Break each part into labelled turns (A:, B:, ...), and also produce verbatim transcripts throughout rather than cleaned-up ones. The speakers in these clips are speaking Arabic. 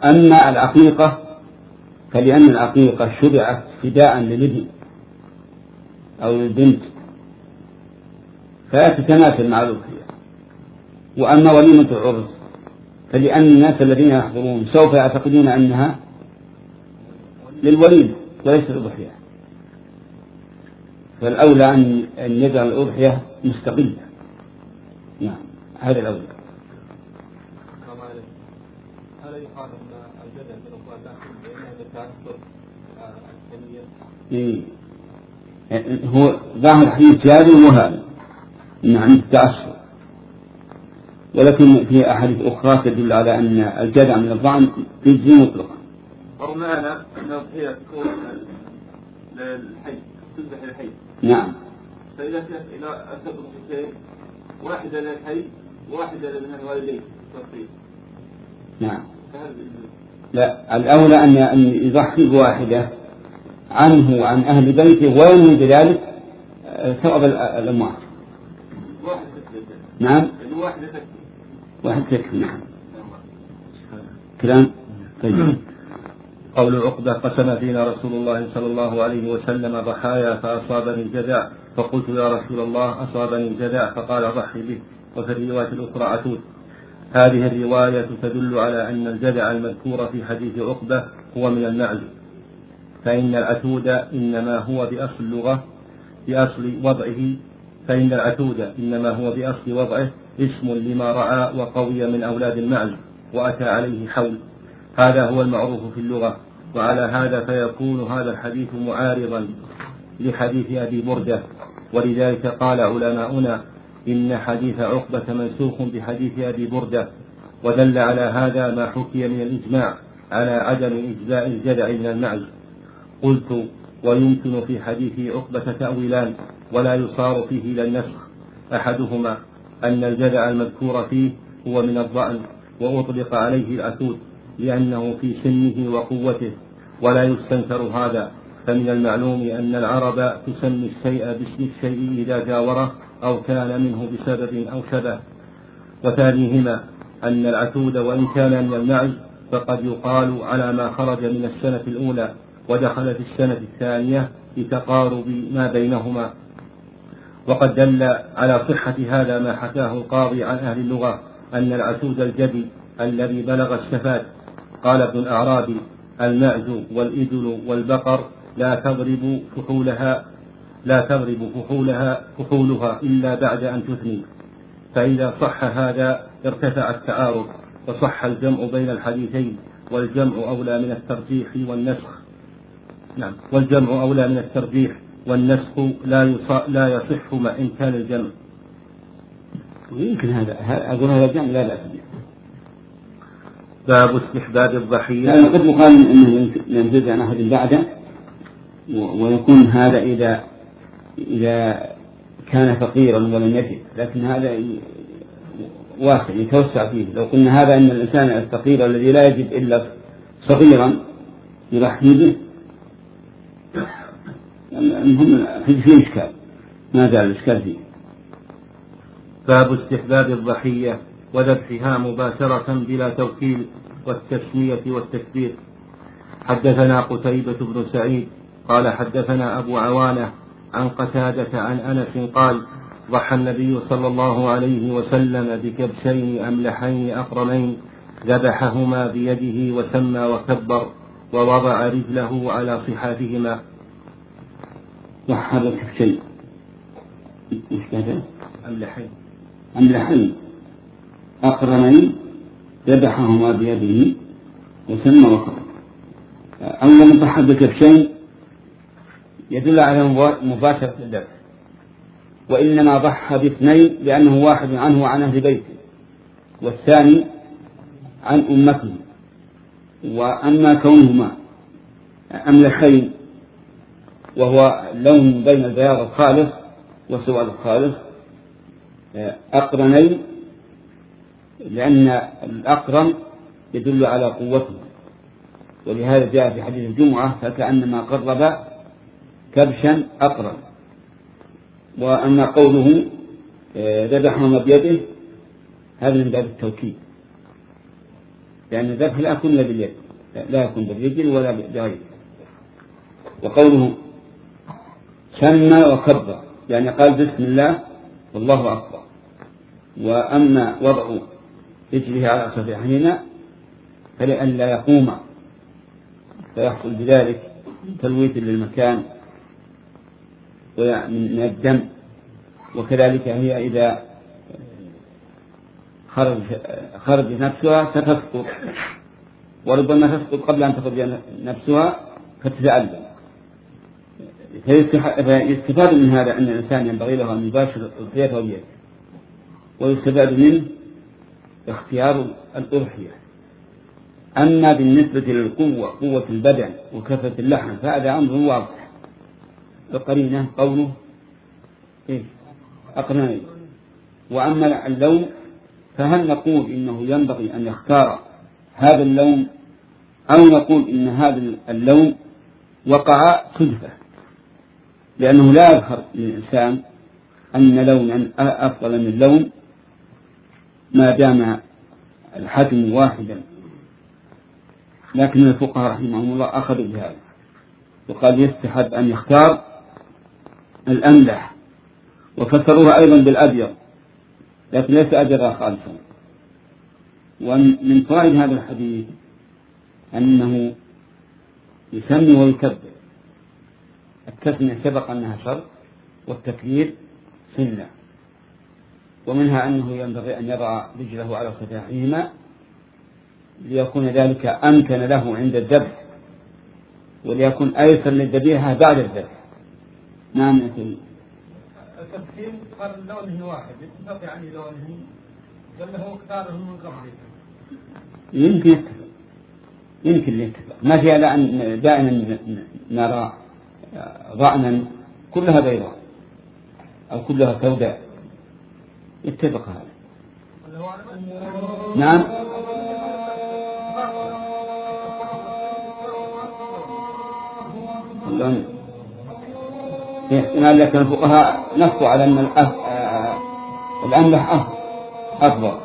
A: أما العقيقة فلأن العقيقة شرعت فداء للابن أو للبنت فلا تتماثل مع الأضحية. وأما وليمة العرس فلأن الناس الذين يحضرون سوف يعتقدون أنها للوليمة وليس الأضحية، فالأولى أن يجعل الأضحية مستقلة. نعم هذا الأولى.
B: هل يقال أن الجدل من الأخوان لكن بأنه يتأثر الثانية؟
A: هو ظاهر حديث جابر وهذا نعم التأثر، ولكن في أحاديث أخرى تدل على أن الجدع من الضعن يجزي مطلقا.
B: ورمانا أن الأضحية تكون للحي تذبح للحي.
A: نعم.
B: فإذا كانت إلى أسبب الحسين واحدة للحي وواحدة لمن الوالدين.
A: نعم. لا الأولى أن أن يضحي بواحدة عنه وعن أهل بيته وينوي بذلك ثواب الأموات. نعم.
B: واحدة تكفي.
A: واحد تكفي. نعم. كلام طيب.
C: قول عقبة قسم فينا رسول الله صلى الله عليه وسلم ضحايا فأصابني الجذع فقلت يا رسول الله أصابني الجذع فقال ضحي به. وفي الرواية الأخرى عتود. هذه الرواية تدل على أن الجذع المذكور في حديث عقبة هو من المعز، فإن العتود إنما هو بأصل اللغة بأصل وضعه فإن العتود إنما هو بأصل وضعه اسم لما رعى وقوي من أولاد المعز وأتى عليه حول. هذا هو المعروف في اللغة، وعلى هذا فيكون هذا الحديث معارضا لحديث أبي بردة، ولذلك قال علماؤنا إن حديث عقبة منسوخ بحديث أبي بردة، ودل على هذا ما حكي من الإجماع على عدم إجزاء الجدع من المعز. قلت ويمكن في حديث عقبة تأويلان ولا يصار فيه إلى النسخ، أحدهما أن الجدع المذكور فيه هو من الضأن وأطلق عليه العتود لأنه في سنه وقوته، ولا يستنكر هذا، فمن المعلوم أن العرب تسمي الشيء باسم الشيء إذا جاوره أو كان منه بسبب أو شبه. وثانيهما أن العتود وإن كان من المعز فقد يقال على ما خرج من السنة الأولى ودخل في السنة الثانية لتقارب ما بينهما. وقد دل على صحة هذا ما حكاه القاضي عن أهل اللغة أن العتود الجدي الذي بلغ الشفات. قال ابن الأعرابي المعز والإبل والبقر لا تضرب فحولها لا تضرب فحولها فحولها إلا بعد أن تثني. فإذا صح هذا ارتفع التعارض وصح الجمع بين الحديثين، والجمع أولى من الترجيح والنسخ. نعم والجمع أولى من الترجيح والنسخ لا لا يصح مع إمكان الجمع.
A: ويمكن هذا أقول هذا الجمع لا بأس به.
C: باب استحباب الضحية.
A: يعني قد يقال أنه ينزل عن أحد بعده، ويكون هذا إذا إذا كان فقيرا ولم يجد، لكن هذا واسع يتوسع فيه. لو قلنا هذا أن الإنسان الفقير الذي لا يجد إلا صغيرا يضحي به، المهم فيه إشكال، ما زال الإشكال فيه.
C: باب استحباب الضحية وذبحها مباشرة بلا توكيل والتسمية والتكبير. حدثنا قتيبة بن سعيد قال حدثنا أبو عوانة عن قتادة عن أنس قال ضحى النبي صلى الله عليه وسلم بكبشين أملحين أقرمين ذبحهما بيده وسمى وكبر ووضع رجله على صحافهما.
A: ضحى بكبشين
C: أملحين
A: أملحين أقرمين ذبحهما بيده وسمى وكبر. أولا ضحى بكبشين يدل على مباشرة الذبح، وإنما ضحى باثنين لأنه واحد عنه وعن أهل بيته والثاني عن أمته. وأما كونهما أملحين وهو لون بين البياض الخالص والسواد الخالص، أقرنين لأن الأقرن يدل على قوته، ولهذا جاء في حديث الجمعة فكأنما قرب كبشا أقرن. وأما قوله ذبحهما بيده هذا من باب التوكيد، لأن الذبح لا يكون باليد، لا يكون بالرجل ولا بغيره. وقوله سمى وكبر يعني قال بسم الله والله أكبر. وأما وضع رجله على صفيحهما فلئلا يقوم فيحصل بذلك تلويث للمكان من الدم. وكذلك هي إذا خرج خرج نفسها ستسقط، وربما تسقط قبل أن تخرج نفسها فتتألم. فيستفاد من هذا أن الإنسان ينبغي له أن يباشر الضحية بيده، ويستفاد منه اختيار الأضحية. أما بالنسبة للقوة قوة البدن وكثرة اللحم فهذا أمر واضح. القرينة قوله إيه؟ أقرنين. وأما اللون فهل نقول إنه ينبغي أن يختار هذا اللون أو نقول إن هذا اللون وقع صدفة، لأنه لا يظهر للإنسان أن لونا أفضل من لون ما دام الحجم واحدا. لكن الفقهاء رحمهم الله أخذوا بهذا وقال يستحب أن يختار الأملح، وفسروها أيضا بالأبيض لكن ليس أبيضا خالصا. ومن فوائد هذا الحديث أنه يسمي ويكبر. التسمية سبق أنها شرط والتكبير سنة. ومنها أنه ينبغي أن يضع رجله على صفاحهما ليكون ذلك أمكن له عند الذبح وليكون أيسر للذبيحة بعد الذبح. نعم يا سيدي.
C: التفصيل قال لونه واحد يتفق يعني لونه لأنه اختاره من قبل.
A: يمكن يتفق يمكن يتفق ما في على أن دائما نرى ضأنا كلها بيضاء أو كلها سوداء يتفق هذا. نعم. احتمال لكن الفقهاء نصوا على أن الأملح أفضل.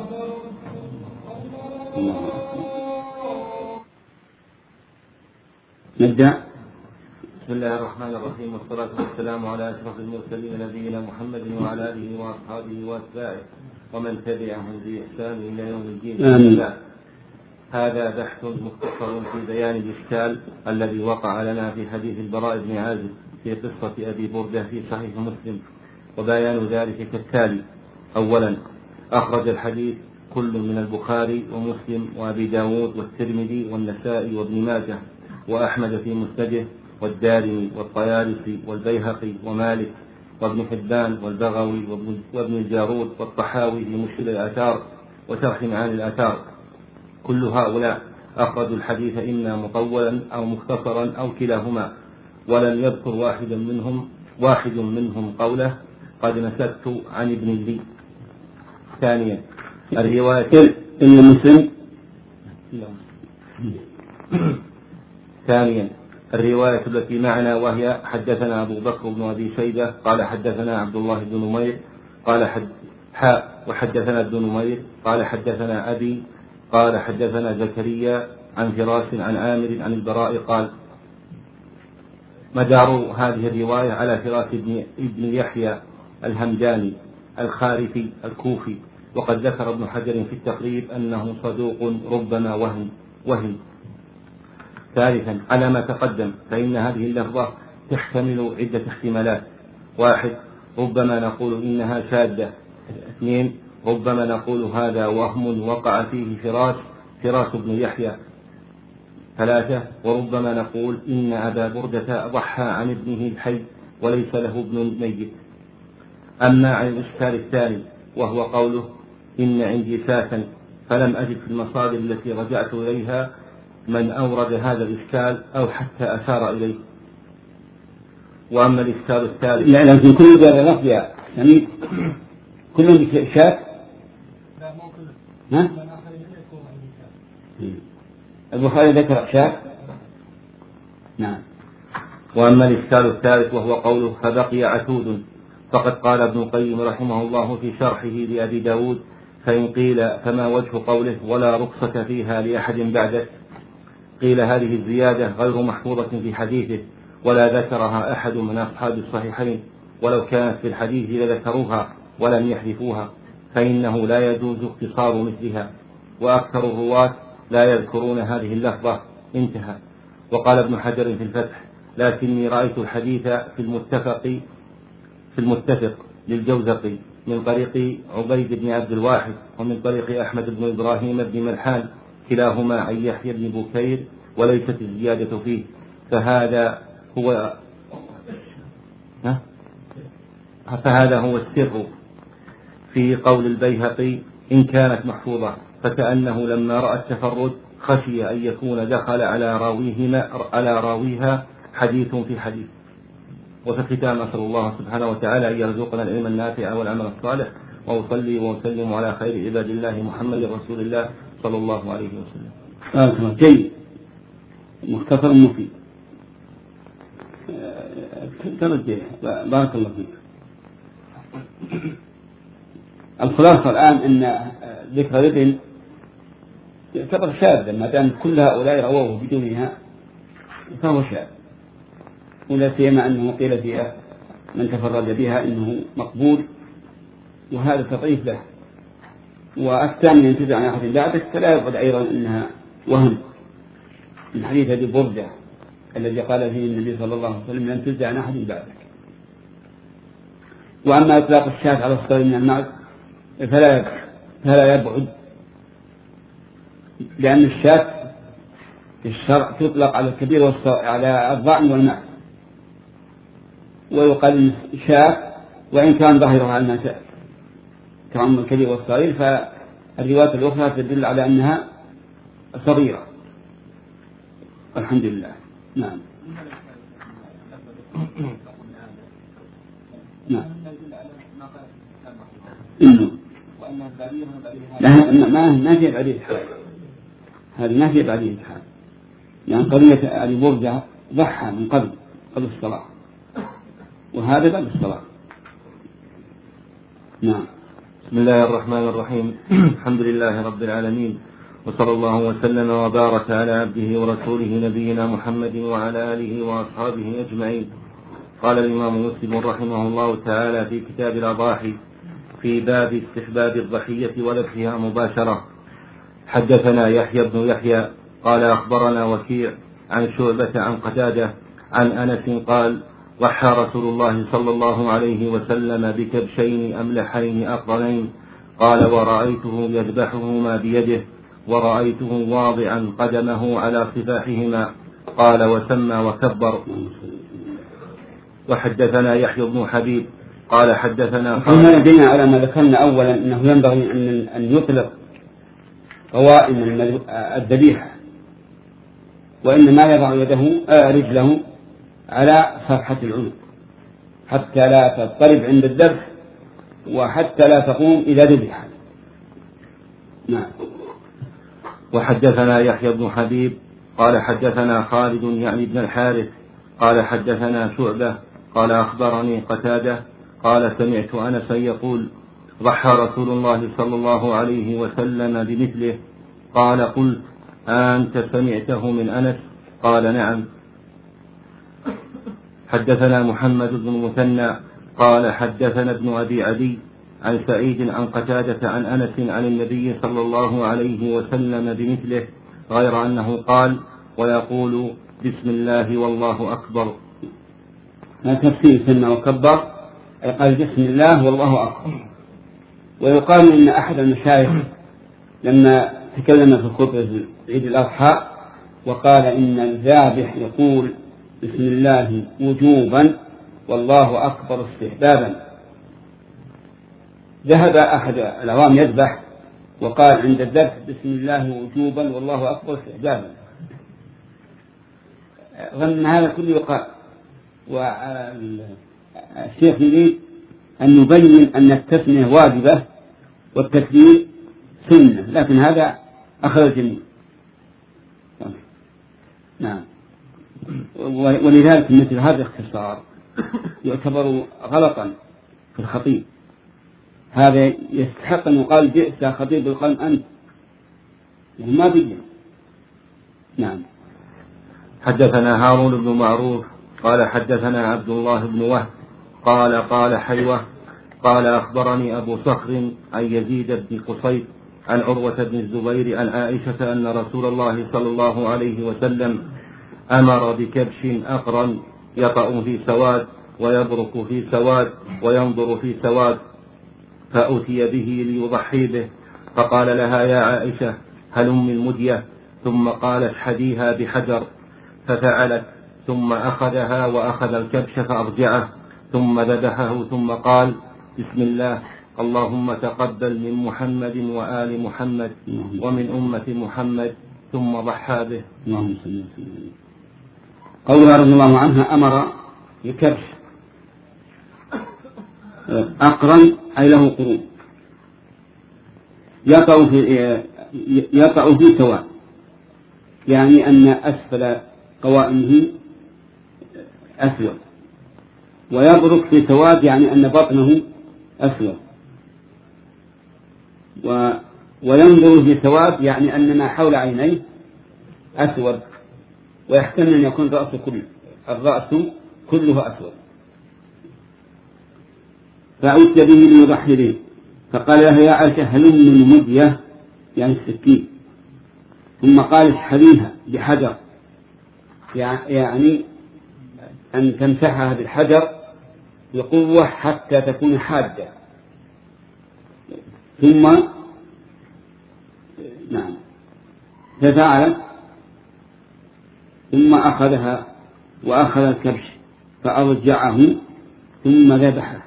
A: نبدأ.
C: بسم الله الرحمن الرحيم، والصلاة والسلام على أشرف المرسلين نبينا محمد وعلى آله وأصحابه وأتباعه ومن تبعهم بإحسان إلى يوم الدين.
A: آمين.
C: هذا بحث مختصر في بيان الإشكال الذي وقع لنا في حديث البراء بن عازب في قصة أبي بردة في صحيح مسلم، وبيان ذلك كالتالي: أولا، أخرج الحديث كل من البخاري ومسلم وأبي داود والترمذي والنسائي وابن ماجه وأحمد في مسنده والدارمي والطيالسي والبيهقي ومالك وابن حبان والبغوي وابن الجارود والطحاوي في مشكل الآثار وشرح معاني الآثار. كل هؤلاء أخرجوا الحديث إما مطولا أو مختصرا أو كلاهما، ولم يذكر واحدا منهم واحد منهم قوله قد نسبت عن ابن لي. ثانيا، الرواية
A: إلا مسلم.
C: ثانيا الرواية التي معنا وهي حدثنا أبو بكر بن أبي شيبة قال حدثنا عبد الله بن نمير قال حد حاء وحدثنا ابن نمير قال حدثنا أبي قال حدثنا زكريا عن فراس عن عامر عن البراء قال. مدار هذه الرواية على فراس ابن يحيى الهمداني الخارفي الكوفي، وقد ذكر ابن حجر في التقريب أنه صدوق ربما وهم وهم. ثالثا، على ما تقدم فإن هذه اللفظة تحتمل عدة احتمالات: واحد، ربما نقول إنها شاذة. اثنين، ربما نقول هذا وهم وقع فيه فراس فراس بن يحيى. ثلاثة، وربما نقول إن أبا بردة ضحى عن ابنه الحي وليس له ابن ميت. أما عن الإشكال الثاني وهو قوله إن عندي ساسا، فلم أجد في المصادر التي رجعت إليها من أورد هذا الإشكال أو حتى أشار إليه. وأما الإشكال الثالث،
A: لا لكن كل هذا لفظ يعني كلهم شاك.
C: لا مو كله.
A: ها؟ البخاري ذكر شاك. نعم.
C: وأما الإشكال الثالث وهو قوله فبقي عتود، فقد قال ابن القيم رحمه الله في شرحه لأبي داود فإن قيل فما وجه قوله ولا رخصة فيها لأحد بعدك؟ قيل هذه الزيادة غير محفوظة في حديثه ولا ذكرها أحد من أصحاب الصحيحين، ولو كانت في الحديث لذكروها ولم يحذفوها، فإنه لا يجوز اختصار مثلها، وأكثر الرواة لا يذكرون هذه اللفظة. انتهى. وقال ابن حجر في الفتح: لكني رأيت الحديث في المتفق في المتفق للجوزقي من طريق عبيد بن عبد الواحد ومن طريق أحمد بن إبراهيم بن ملحان كلاهما عن يحيى بن بكير وليست الزيادة فيه، فهذا هو فهذا هو السر في قول البيهقي إن كانت محفوظة، فكأنه لما رأى التفرد خشي أن يكون دخل على راويهما على راويها حديث في حديث. وفي الختام أسأل الله سبحانه وتعالى أن يرزقنا العلم النافع والعمل الصالح، وأصلي وأسلم على خير عباد الله محمد رسول الله صلى الله عليه وسلم.
A: آه جيد، مختصر مفيد. ترجع بارك الله فيك. الخلاصة الآن أن ذكر الابن يعتبر شاذا، ما دام كل هؤلاء رووه بدونها فهو شاذ، ولا سيما أنه قيل فيها من تفرد بها إنه مقبول، وهذا تضعيف له. والثاني ينتزع عن أحد بعدك، فلا يقعد أيضا أنها وهم من حديث أبي بردة الذي قال فيه النبي صلى الله عليه وسلم لن تنزع عن أحد بعدك. وأما إطلاق الشاة على الصغير من المعز فلا فلا يبعد، لأن الشاة في الشرع تطلق على الكبير والصغير، على الضأن والمعز، ويقال شاة وإن كان ظاهرها أنها تعم الكبير والصغير، فالروايات الأخرى تدل على أنها صغيرة. الحمد لله. نعم. نعم. إنه لا ما ما في بعدين الحال، هذه ما في بعدين الحال، يعني قضية أبي بردة ضحى من قبل قبل الصلاة، وهذا بعد الصلاة. نعم.
C: بسم الله الرحمن الرحيم. الحمد لله رب العالمين، وصلى الله وسلم وبارك على عبده ورسوله نبينا محمد وعلى آله وأصحابه أجمعين. قال الإمام مسلم رحمه الله تعالى في كتاب الأضاحي في باب استحباب الضحية وذبحها مباشرة: حدثنا يحيى بن يحيى قال أخبرنا وكيع عن شعبة عن قتادة عن أنس قال: ضحى رسول الله صلى الله عليه وسلم بكبشين أملحين أقرنين، قال: ورأيته يذبحهما بيده، ورأيته واضعا قدمه على صفاحهما، قال: وسمى وكبر. وحدثنا يحيى بن حبيب قال حدثنا
A: هنا لدينا على ما ذكرنا أولا أنه ينبغي أن يطلق قوائم الذبيحة، وإنما يضع يده رجله على صفحة العنق حتى لا تضطرب عند الذبح، وحتى لا تقوم إذا ذبح. نعم.
C: وحدثنا يحيى بن حبيب قال حدثنا خالد يعني بن الحارث قال حدثنا شعبة قال أخبرني قتادة قال: سمعت أنسا يقول: ضحى رسول الله صلى الله عليه وسلم بمثله. قال: قلت: أنت سمعته من أنس؟ قال: نعم. حدثنا محمد بن المثنى قال حدثنا ابن أبي عدي عن سعيد عن قتادة عن أنس عن النبي صلى الله عليه وسلم بمثله، غير أنه قال: ويقول: بسم الله والله أكبر.
A: ما تفسير سمى وكبر، قال بسم الله والله أكبر. ويقال إن أحد المشايخ لما تكلم في خطبة عيد الأضحى وقال إن الذابح يقول بسم الله وجوبا والله أكبر استحبابا، ذهب أحد العوام يذبح وقال عند الذبح بسم الله وجوبا والله أكبر استحبابا، ظن هذا كله يقال. والشيخ يريد أن يبين أن التسمية واجبة والتكبير سنة، لكن هذا أخذ الجميع. نعم. ولذلك مثل هذا الاختصار يعتبر غلطا في الخطيب، هذا يستحق أن يقال بئس خطيب القوم أنت، يعني ما بيجي. نعم.
C: حدثنا هارون بن معروف قال حدثنا عبد الله بن وهب قال قال حيوة قال أخبرني أبو صخر عن يزيد بن قصيد عن عروة بن الزبير عن عائشة أن رسول الله صلى الله عليه وسلم أمر بكبش أقرن يطأ في سواد ويبرك في سواد وينظر في سواد، فأتي به ليضحي به، فقال لها يا عائشة هلم المدية، ثم قالت حديها بحجر، ففعلت، ثم أخذها وأخذ الكبش فأرجعه، ثم ذبحه، ثم قال بسم الله اللهم تقبل من محمد وآل محمد ومن أمة محمد، ثم ضحى به.
A: قولها رضي الله عنها أمر بكبش أقرن أي له قرون يقع في يقع في سواء، يعني أن أسفل قوائمه أسود، ويبرك في سواد يعني أن بطنه أسود، و... وينظر في سواد يعني أن ما حول عينيه أسود، ويحتمل أن يكون رأس كله الرأس كله أسود. فأتي به ليضحي به، فقال لها يا عائشة هلم المدية يعني السكين، ثم قالت حليها بحجر يعني أن تمسحها بالحجر بقوة حتى تكون حادة، ثم نعم ففعلت، ثم أخذها وأخذ الكبش فأرجعه ثم ذبحه،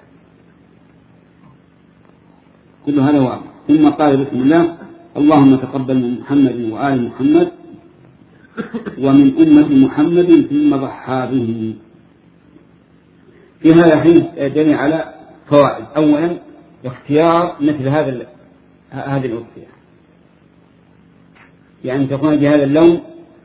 A: كل هذا واضح. ثم قال بسم الله اللهم تقبل من محمد وآل محمد ومن أمة محمد، ثم ضحى به. في هذا الحديث دليل على فوائد. أولا اختيار مثل هذا هذه الأضحية، يعني تكون بهذا اللون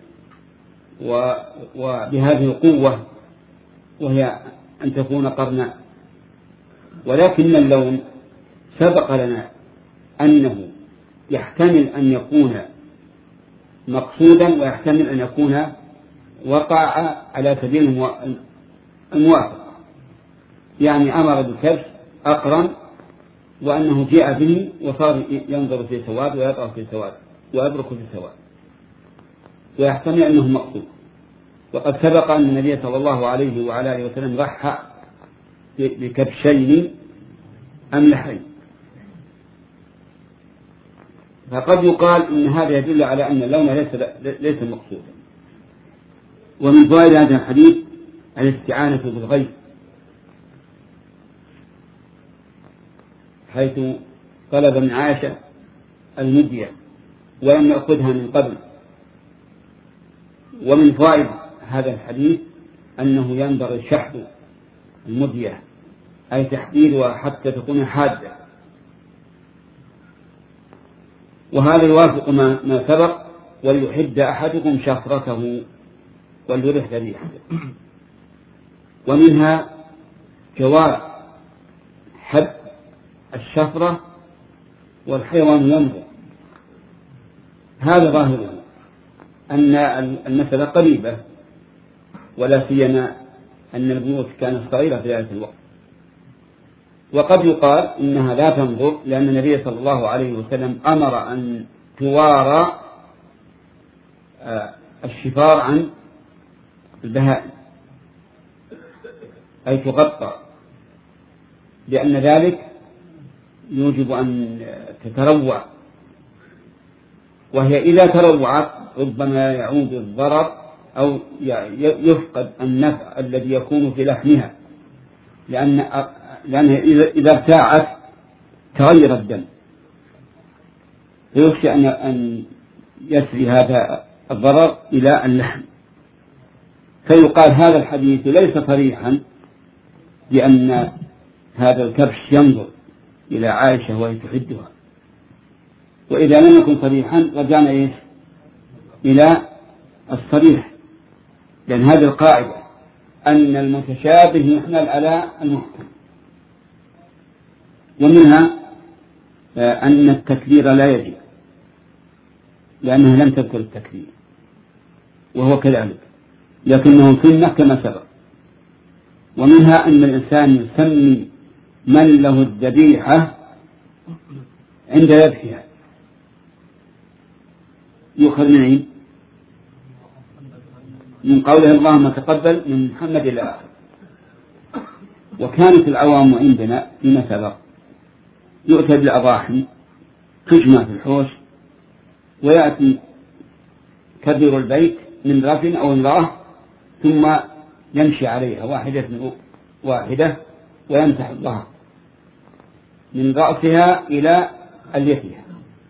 A: وبهذه القوة، وهي أن تكون قرناء، ولكن اللون سبق لنا أنه يحتمل أن يكون مقصودا ويحتمل أن يكون وقع على سبيل الموافقة، يعني أمر بالكبش أقرن وأنه جاء به وصار ينظر في سواد ويطأ في سواد ويبرك في سواد، ويحتمل أنه مقصود. وقد سبق أن النبي صلى الله عليه وعلى آله وسلم ضحى بكبشين أملحين، فقد يقال إن هذا يدل على أن اللون ليس ليس مقصودا. ومن فوائد هذا الحديث الاستعانة بالغيث، حيث طلب من عائشة المدية ولم يأخذها من قبل. ومن فوائد هذا الحديث أنه ينبغي شحذ المدية، أي تحديدها حتى تكون حادة، وهذا يوافق ما, ما سبق وليحد أحدكم شفرته وليرح ذبيحته. ومنها جواز حد الشفرة والحيوان ينظر، هذا ظاهره أن المسألة قريبة، ولا سيما أن البيوت كانت صغيرة في ذلك الوقت. وقد يقال إنها لا تنظر لأن النبي صلى الله عليه وسلم أمر أن توارى الشفار عن البهائم، أي تغطى، لأن ذلك يوجب أن تتروع، وهي إذا تروعت ربما يعود الضرر أو يفقد النفع الذي يكون في لحمها، لأن لأنها إذا ارتاعت تغير الدم، فيخشى أن يسري هذا الضرر إلى اللحم. فيقال هذا الحديث ليس صريحا بأن هذا الكبش ينظر إلى عائشة وهي تحدها، وإذا لم يكن صريحا رجعنا إيش إلى الصريح، لأن هذه القاعدة أن المتشابه يحمل على المحكم. ومنها أن التكبير لا يجب لأنها لم تذكر التكبير، وهو كذلك، لكنه سنة كما سبق. ومنها أن الإنسان يسمي من له الذبيحة عند ذبحها، يؤخذ من عين من قوله اللهم تقبل من محمد إلى آخر. وكانت العوام عندنا فيما سبق يؤتى بالأضاحي تجمع في الحوش، ويأتي كبير البيت من رجل أو امرأة ثم يمشي عليها واحدة واحدة ويمسح الظهر من رأسها إلى اليتها،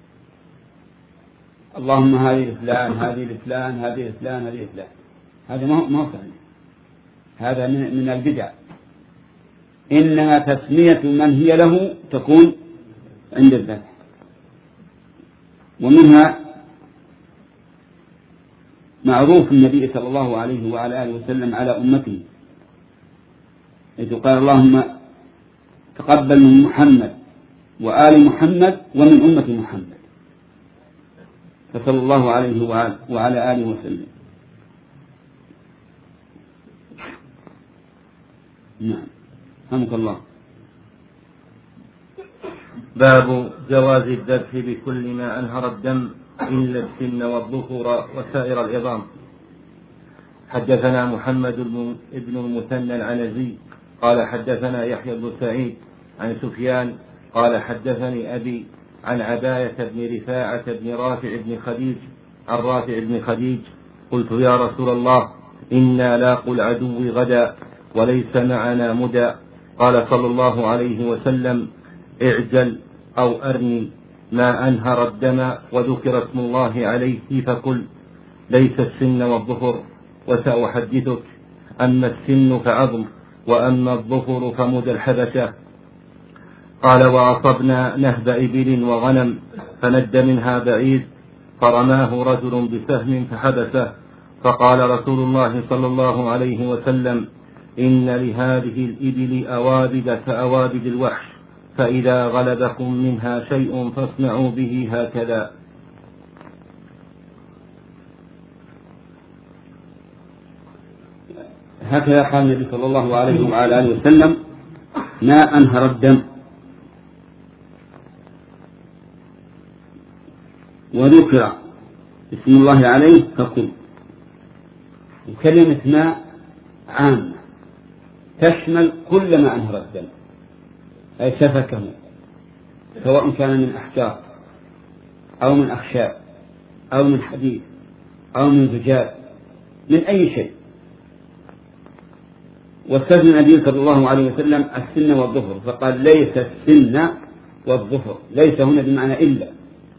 A: اللهم هذه لفلان هذه لفلان هذه لفلان هذه لفلان. هذا ما هو صحيح، هذا من البدع. إنما تسمية من هي له تكون عند الذبح. ومنها معروف النبي صلى الله عليه وعلى آله وسلم على أمته، إذ قال اللهم تقبل من محمد وآل محمد ومن أمة محمد، فصلى الله عليه وعلى آله وسلم. نعم، رحمك الله.
C: باب جواز الذبح بكل ما أنهر الدم إلا السن والظفر وسائر العظام. حدثنا محمد بن المثنى العنزي قال حدثنا يحيى بن سعيد عن سفيان قال حدثني أبي عن عباية بن رفاعة بن رافع بن خديج عن رافع بن خديج قلت يا رسول الله إنا لاقوا العدو غدا وليس معنا مدى. قال صلى الله عليه وسلم اعجل أو أرني ما أنهر الدم وذكر اسم الله عليه فكل، ليس السن والظفر. وسأحدثك أما السن فعظم وأما الظفر فمدى الحبشة. قال وأصبنا نهب إبل وغنم فند منها بعيد فرماه رجل بسهم فحبسه، فقال رسول الله صلى الله عليه وسلم إن لهذه الإبل أوابد كأوابد الوحش، فإذا غلبكم منها شيء فاصنعوا به هكذا.
A: هكذا قال النبي صلى الله عليه وعلى آله وسلم ما أنهر الدم وذكر اسم الله عليه فكل. وكلمة ماء عامة تشمل كل ما أنهر الدم، أي سفكه، سواء كان من أحجار أو من أخشاب أو من حديد أو من زجاج، من أي شيء. واستثنى النبي صلى الله عليه وسلم السن والظفر، فقال ليس السن والظفر، ليس هنا بمعنى إلا،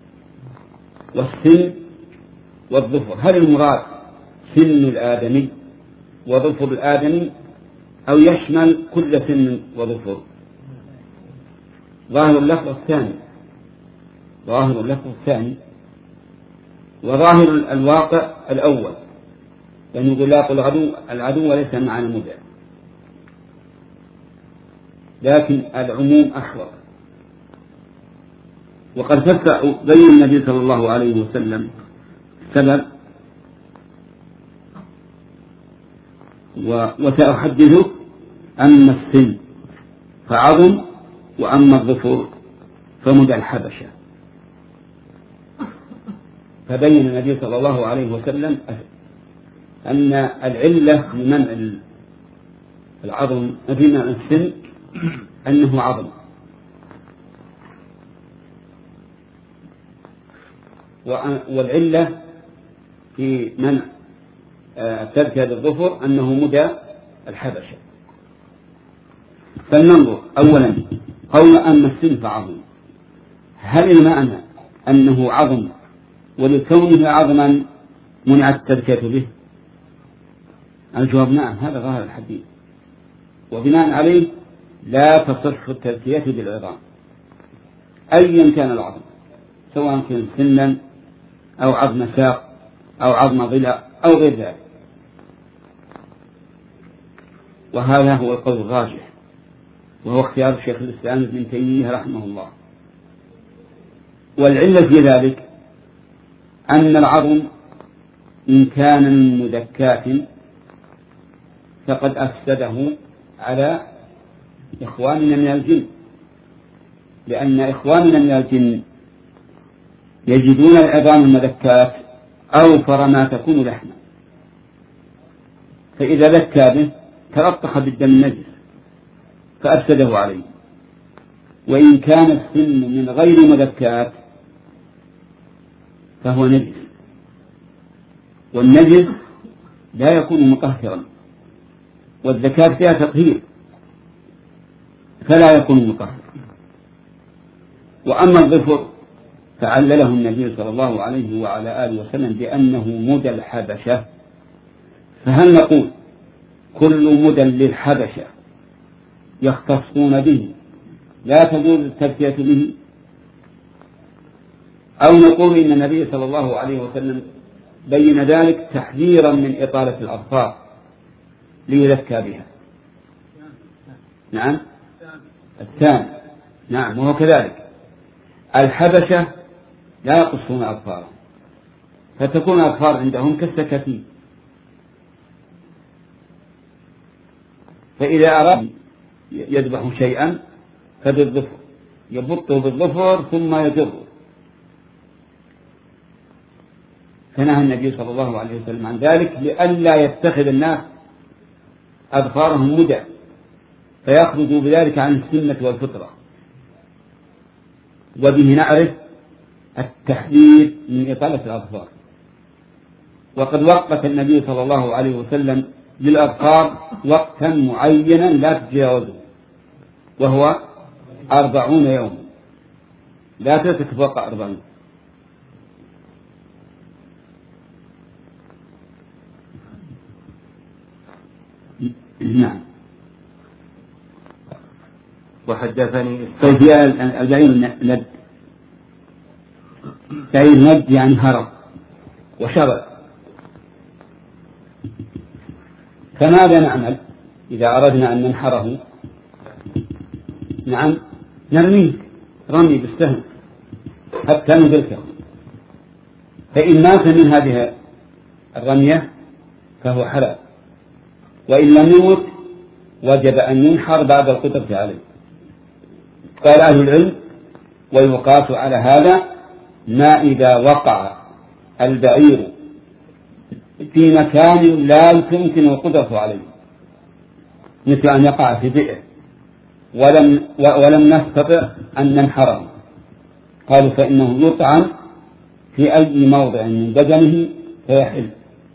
A: والسن والظفر. هل المراد سن الآدمي وظفر الآدمي أو يشمل كل سن وظفر؟ ظاهر اللفظ الثاني، ظاهر اللفظ الثاني، وظاهر الواقع الأول، لأنه يقول لاقوا العدو العدو وليس معنا مدى، لكن العموم أحوط. وقد فسر بين النبي صلى الله عليه وسلم السبب، وسأحدثك أما السن فعظم وأما الظفر فمدى الحبشة. فبين النبي صلى الله عليه وسلم أن العلة لمنع العظم بمنع السن أنه عظم، والعلة في منع التذكية بالظفر أنه مدى الحبشة. فلننظر أولا قول أما السن فعظم، هل المعنى أنه عظم ولكونه عظما منع التذكية به؟ الجواب نعم، هذا ظاهر الحديث، وبناء عليه لا تصح التذكية بالعظام أيا كان العظم، سواء كان سنا أو عظم ساق أو عظم ضلع أو غير ذلك. وهذا هو القول الراجح، وهو اختيار شيخ الإسلام ابن تيمية رحمه الله. والعلة في ذلك أن العظم إن كان من مذكات فقد أفسده على إخواننا من الجن، لأن إخواننا من الجن يجدون العظام المذكات أوفر ما تكون لحما، فإذا ذكى به تلطخ بالدم النجس فأفسده عليه. وإن كان السن من غير مذكات فهو نجس، والنجس لا يكون مطهرا، والذكاة فيها تطهير فلا يكون مطهرا. وأما الظفر فعلله النبي صلى الله عليه وعلى آله وسلم بأنه مدى الحبشة، فهل نقول كل مدى للحبشة يختصون به لا تجوز التذكية به، أو نقول إن النبي صلى الله عليه وسلم بين ذلك تحذيرا من إطالة الأظفار ليذكى بها؟ نعم الثاني، نعم وهو كذلك. الحبشة لا يقصون أظفارهم فتكون الأظفار عندهم كالسكاكين، فإذا أراد يذبح شيئا فبالظفر يبطه بالظفر ثم يجره. فنهى النبي صلى الله عليه وسلم عن ذلك لئلا يتخذ الناس أظفارهم مدى فيخرجوا بذلك عن السنة والفطرة. وبه نعرف التحذير من إطالة الأظفار. وقد وقت النبي صلى الله عليه وسلم للأظفار وقتا معينا لا تتجاوزه، وهو أربعون يوما، لا تتفوق أربعين. نعم.
C: وحدثني
A: طيب يا البعير ند، بعير ند يعني هرب وشرب، فماذا نعمل إذا أردنا أن ننحره؟ نعم نرميه رمي بالسهم حتى ندركه، فإن مات من هذه الرمية فهو حلال، وإن لم يمت وجب أن ينحر بعد القدرة عليه. قال أهل العلم ويقاس على هذا ما إذا وقع البعير في مكان لا يمكن القدرة عليه، مثل أن يقع في بئر ولم, ولم نستطع أن ننحره، قالوا فإنه يطعن في أي موضع من بدنه فيحل.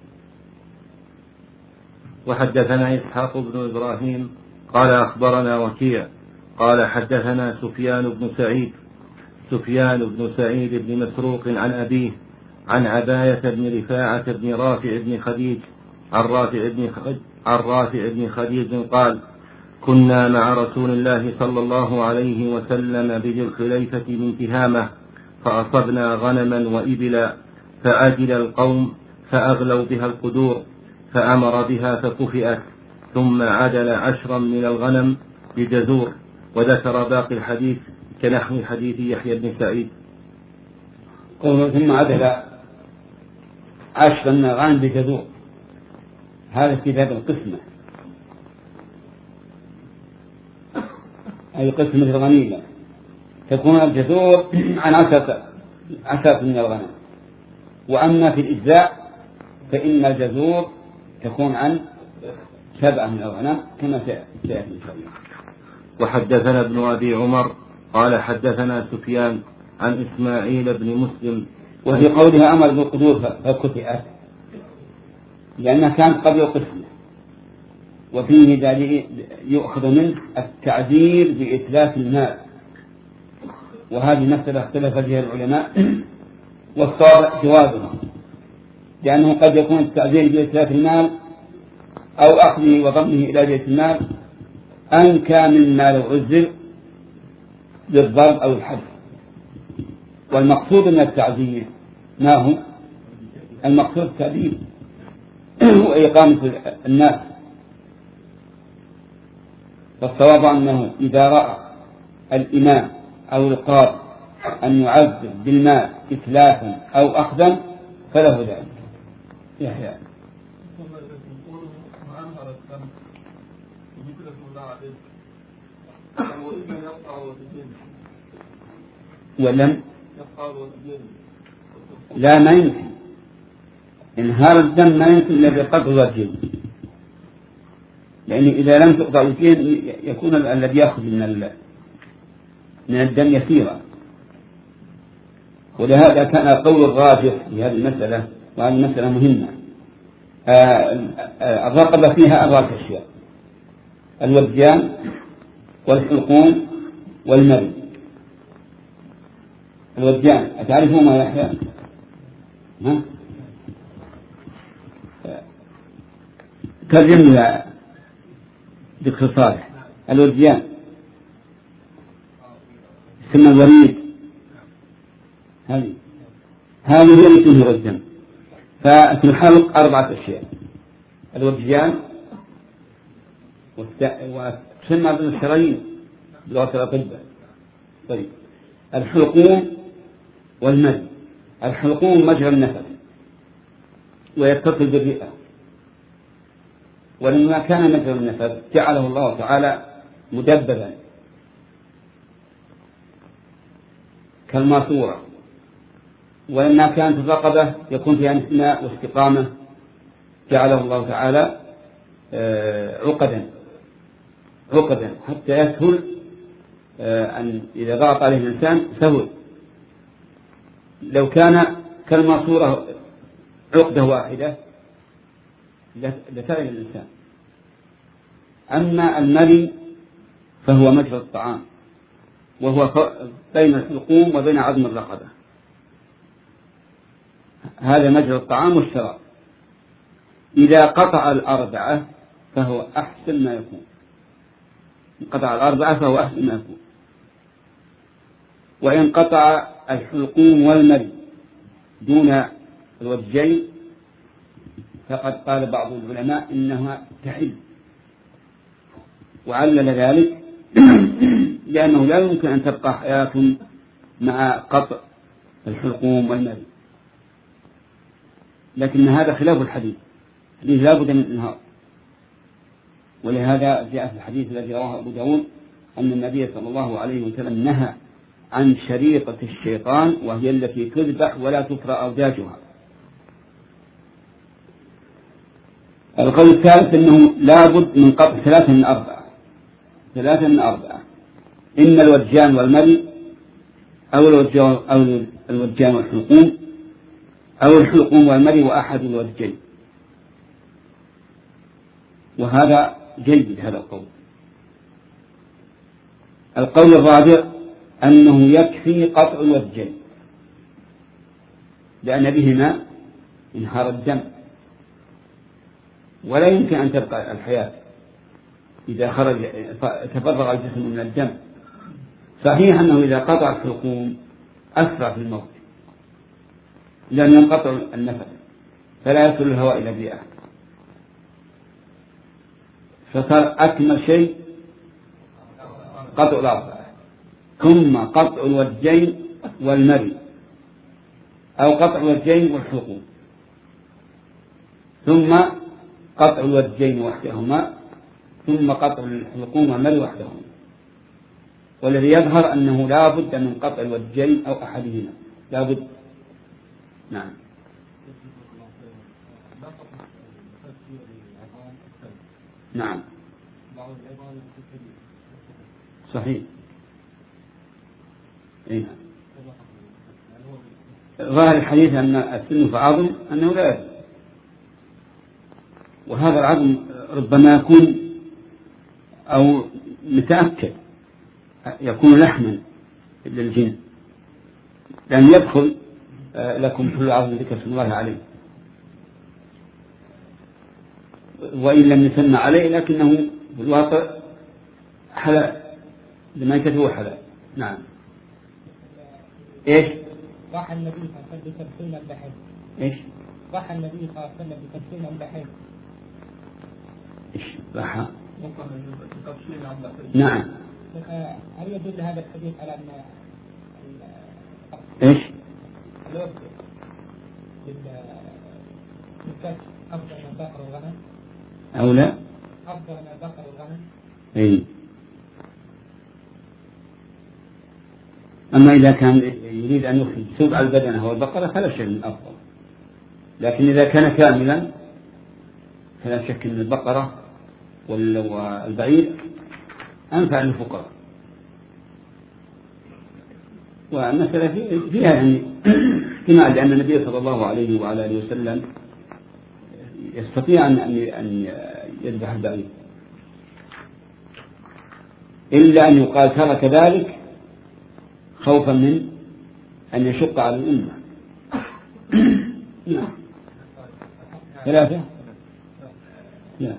C: وحدثنا إسحاق بن إبراهيم قال أخبرنا وكيع قال حدثنا سفيان بن سعيد سفيان بن سعيد بن مسروق عن أبيه عن عباية بن رفاعة بن رافع بن خديج عن رافع بن خديج, عن رافع بن خديج قال كنا مع رسول الله صلى الله عليه وسلم بذي الخليفة من تهامة فأصبنا غنما وإبلا فأجل القوم فأغلوا بها القدور فأمر بها فكفئت ثم عدل عشرا من الغنم بجزور، وذكر باقي الحديث كنحو حديث يحيى بن سعيد.
A: ثم عدل عشرا من الغنم بجزور، هذا في باب القسمة، أي قسمة الغنيمة تكون الجزور عن عشرة عشرة من الغنم. وأما في الإجزاء فإن الجزور تكون عن سبعة من الغنم كما سيأتي إن شاء الله.
C: وحدثنا ابن أبي عمر قال حدثنا سفيان عن إسماعيل بن مسلم.
A: وفي قولها أمر بالقدور فكفئت لأنها كانت قبل القسمة، وفيه دليل يؤخذ منه التعذير بإتلاف المال، وهذه مسألة اختلف فيها العلماء والصواب جوازها، لأنه قد يكون التعذير بإتلاف المال أو أخذه وضمه إلى بيت المال أنكى مما لو عذر بالضرب أو الحبس. والمقصود من التعذير ما هو؟ المقصود التأديب وإقامة الناس. فالصواب أنه إذا رأى الإمام أو القاضي أن يعذب بالمال إتلافا أو أخذا فله ذلك. يحيى ولم لا ما يمكن انهار الدم، ما يمكن إلا بقطع الوجهين، لأن إذا لم تقطع الوجهين يكون الذي يأخذ من من الدم يسيرا. ولهذا كان قول الراجح في هذه المسألة، وهذه المسألة مهمة. الرقبة فيها أربعة أشياء: الوديان والحلقوم والمري. الوديان أتعرفون ما يحيى؟ ها؟ ترجم يا دكتور صالح. الوديان ثم الوريد، هذه هذه هي اللي تنهر الدم. ففي الحلق أربعة أشياء: الوديان وتسمى بالشرايين بلغة الأطباء. طيب، الحلقوم والمد. الحلقوم مجرى النفس ويتصل بالرئة، ولما كان مجرى النفس جعله الله تعالى مدببا كالماسورة، ولما كانت الرقبة يكون فيها انحناء واستقامة جعله الله تعالى عقدا عقدا حتى يسهل أن إذا ضغط عليه الإنسان سهل. لو كان كالماسورة عقدة واحدة لسلم الإنسان. أما المري فهو مجرى الطعام، وهو بين الحلقوم وبين عظم الرقبة، هذا مجرى الطعام والشراب. إذا قطع الأربعة فهو أحسن ما يكون، قطع الأربعة فهو أحسن ما يكون. وإن قطع الحلقوم والمري دون الوجهين فقد قال بعض العلماء إنها تحل، وعلل ذلك لأنه لا يمكن أن تبقى حياة مع قطع الحلقوم والمري. لكن هذا خلاف الحديث، الحديث لا بد من إنهار. ولهذا جاء في الحديث الذي رواه أبو داود أن النبي صلى الله عليه وسلم نهى عن شريطة الشيطان، وهي التي تذبح ولا تفرى أوداجها. القول الثالث أنه لا بد من قطع ثلاثة من أربعة ثلاثة من أربعة إما الوجان والمري أو الوجان والحلقوم أو الحلقوم والمري وأحد الوجين. وهذا جيد هذا القول. القول الرابع أنه يكفي قطع الوجين، لأن بهما انهار الدم، ولا يمكن أن تبقى الحياة إذا خرج تفرغ الجسم من الدم. صحيح أنه إذا قطع الحلقوم أسرع في الموت لأن ينقطع النفس فلا يصل الهواء إلى الرئة، فصار أكمل شيء قطع الأربعة، ثم قطع الوجين والمري أو قطع الوجين والحلقوم، ثم قطع الوجين وحدهما، ثم قطع الحلقوم والمري وحدهما. والذي يظهر أنه لا بد من قطع الوجين أو أحدهما، لا بد. نعم. نعم صحيح. إيه. ظاهر الحديث أن السن في عظم أنه لا يجوز، وهذا العظم ربما يكون أو متأكد يكون لحما للجن، لأن يدخل لكم كل عظم ذكر اسم الله عليه، وإن لم يسمى عليه لكنه في الواقع حلال لما يكتبه حلال. نعم. إيش؟
D: راح النبي صلى الله عليه وسلم بتفسير البحر.
A: إيش؟
D: راح النبي صلى الله عليه وسلم بتفسير البحر.
A: إيش؟ راح؟
B: تفسير عن بحر.
A: نعم.
D: هل يدل هذا الحديث على أن
A: إيش؟
D: الوقت للكسب أفضل من البقر والغنم.
A: أو لا؟
D: أفضل من البقر والغنم.
A: أي. أما إذا كان يريد أن يخرج سبع البدنة والبقرة فلا شيء من أفضل، لكن إذا كان كاملا فلا شك أن البقرة والبعير أنفع للفقراء. والمسألة فيها يعني احتمال، لأن النبي صلى الله عليه وعلى آله وسلم يستطيع أن يذبح البعير، إلا أن يقال ترك ذلك خوفا من أن يشق على الأمة. نعم. ثلاثة. لا.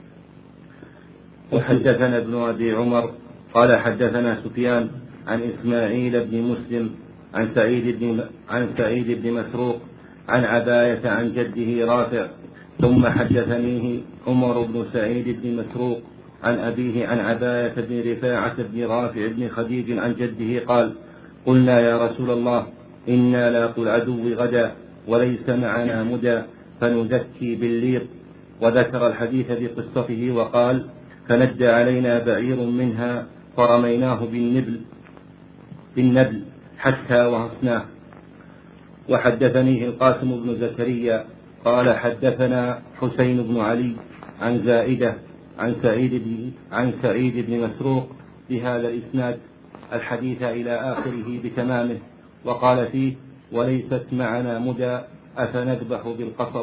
C: وحدثنا ابن أبي عمر قال حدثنا سفيان عن إسماعيل بن مسلم عن سعيد بن عن سعيد بن مسروق عن عباية عن جده رافع، ثم حدثنيه عمر بن سعيد بن مسروق عن أبيه عن عباية بن رفاعة بن رافع بن خديج عن جده قال: قلنا يا رسول الله إنا لاقوا العدو غدا وليس معنا مدى فنزكي بالليط، وذكر الحديث بقصته وقال: فندى علينا بعير منها فرميناه بالنبل بالنبل حتى وهصناه. وحدثنيه القاسم بن زكريا قال حدثنا حسين بن علي عن زائدة عن سعيد بن عن سعيد بن مسروق بهذا الإسناد الحديث إلى آخره بتمامه، وقال فيه: وليست معنا مدى أفنذبح بالقصب.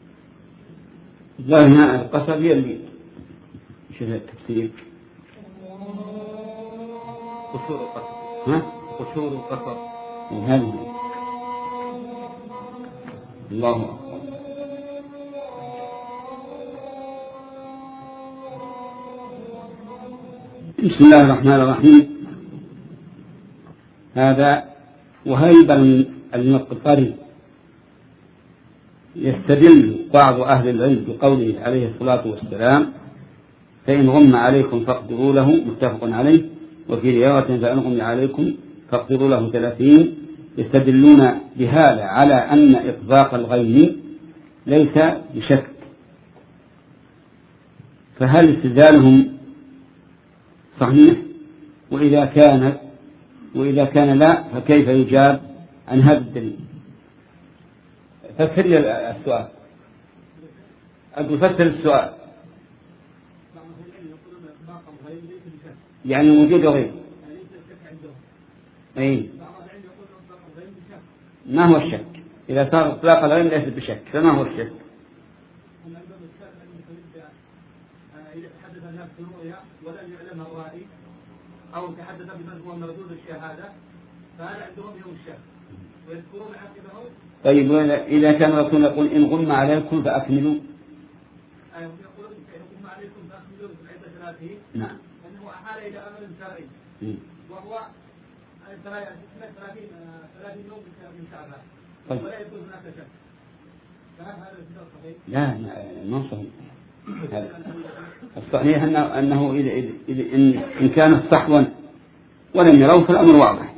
A: ظاهر القصب هي اللي شنو التفسير؟
C: قشور القصب.
A: ها؟
C: قشور القصب.
A: وهذه الله أكبر. بسم الله الرحمن الرحيم. هذا وهيب المقتري يستدل بعض أهل العلم بقوله عليه الصلاة والسلام: فإن غم عليكم فاقدروا له، متفق عليه. وفي رواية: فإن غم عليكم فاقدروا له ثلاثين. يستدلون بهذا على أن إطلاق الغيم ليس بشك، فهل استدلالهم صحيح؟ وإذا كان وإذا كان لا فكيف يجاب عن هذا الدليل؟ فسر لي السؤال. أقول فسر السؤال. يعني وجود غير. أي. ما هو الشك؟ إذا صار إطلاق الغير ليس بشك، فما هو الشك؟
B: إذا تحدث الناس بالرؤيا ولم يعلمها الرائي أو تحدث بمن هو مردود الشهادة، فهذا عندهم يوم الشك ويذكرون عقبه.
A: طيب إذا كان الرسول يقول: إن غم عليكم فأكملوا.
B: أيوة، يقولون إن غم عليكم فأكملوا بعدة ثلاثين.
A: نعم.
B: أنه أحال إلى أمر شرعي وهو ثلاثين ثلاثين يوم من شعبان. طيب. ولا يكون هناك شك. فهل هذا الكتاب صحيح؟
A: لا ما صحيح. الصحيح أنه, أنه إذا إذا إذا إن, إن كان صحوا ولم يروه فالأمر واضح،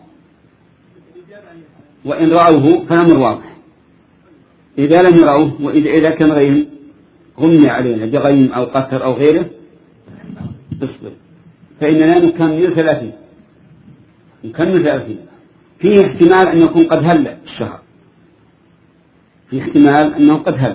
A: وإن رأوه فالأمر واضح. إذا لم يروه وإذا إذا كان غيم غمي علينا بغيم أو قتر أو غيره اصبر، فإننا نكمل ثلاثين نكمل ثلاثين. فيه احتمال أن يكون قد هل الشهر، فيه احتمال أنه قد هل،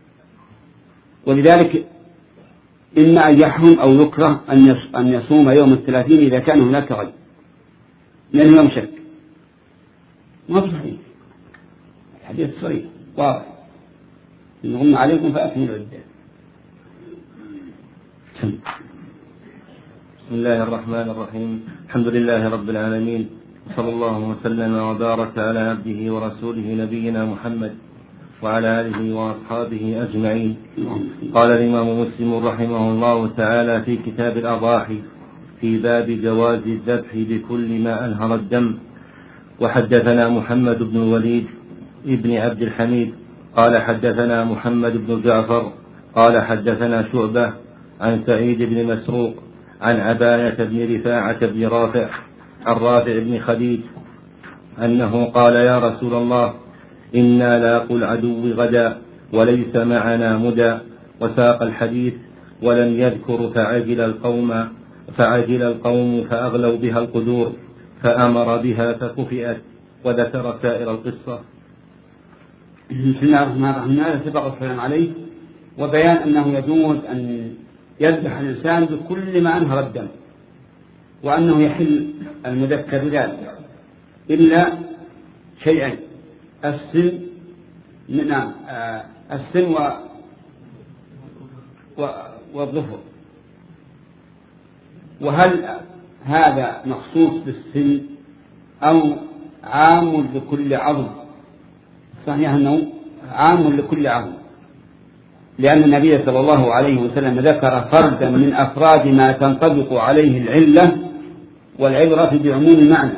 A: ولذلك إما أن يحرم أو يكره أن يصوم يوم الثلاثين إذا كان هناك غيب، لأنه يوم شك. ما صحيح، الحديث صحيح واضح: إن غم عليكم فأكملوا العدة.
C: بسم الله الرحمن الرحيم. الحمد لله رب العالمين، صلى الله وسلم وبارك على عبده ورسوله نبينا محمد وعلى آله وأصحابه أجمعين. قال الإمام مسلم رحمه الله تعالى في كتاب الأضاحي في باب جواز الذبح بكل ما أنهر الدم: وحدثنا محمد بن الوليد ابن عبد الحميد قال حدثنا محمد بن جعفر قال حدثنا شعبة عن سعيد بن مسروق عن عباية بن رفاعة بن رافع عن رافع بن خديج أنه قال يا رسول الله إنا لاقوا العدو غدا وليس معنا مدى، وساق الحديث ولم يذكر فعجل القوم فعجل القوم فأغلوا بها القدور فأمر بها فكفئت، وذكر سائر القصة.
A: بسم الله الرحمن الرحيم. هذا سبق الكلام عليه وبيان أنه يجوز أن يذبح الإنسان بكل ما أنهر الدم، وأنه يحل المذكر ذلك إلا شيئين: السن نعم السن و والظفر. وهل هذا مخصوص بالسن أو عام لكل عظم؟ صحيح أنه عام لكل عظم، لأن النبي صلى الله عليه وسلم ذكر فردا من أفراد ما تنطبق عليه العلة، والعبرة بعموم المعنى.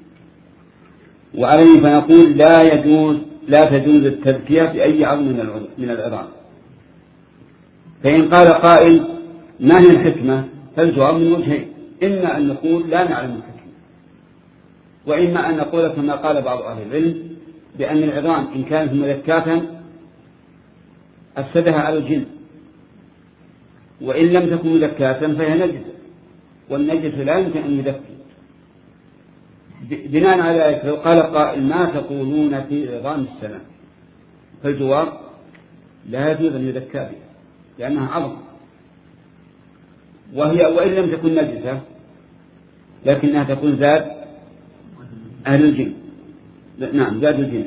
A: وعليه فنقول لا يجوز لا تجوز التذكية بأي عظم من العظام. فإن قال قائل ما هي الحكمة؟ فالجواب من وجهين: إما أن نقول لا نعلم الحكمة، وإما أن نقول كما قال بعض أهل العلم بأن العظام إن كانت مذكاة أفسدها على الجن، وإن لم تكن مذكاة فهي نجسة، والنجس لا يمكن أن يذكي. بناء على ذلك لو قال قائل ما تقولون في عظام السلام؟ فالجواب لا يجوز أن يذكى بها لأنها عظم، وهي وإن لم تكن نجسة لكنها تكون زاد أهل الجن. نعم زاد الجن.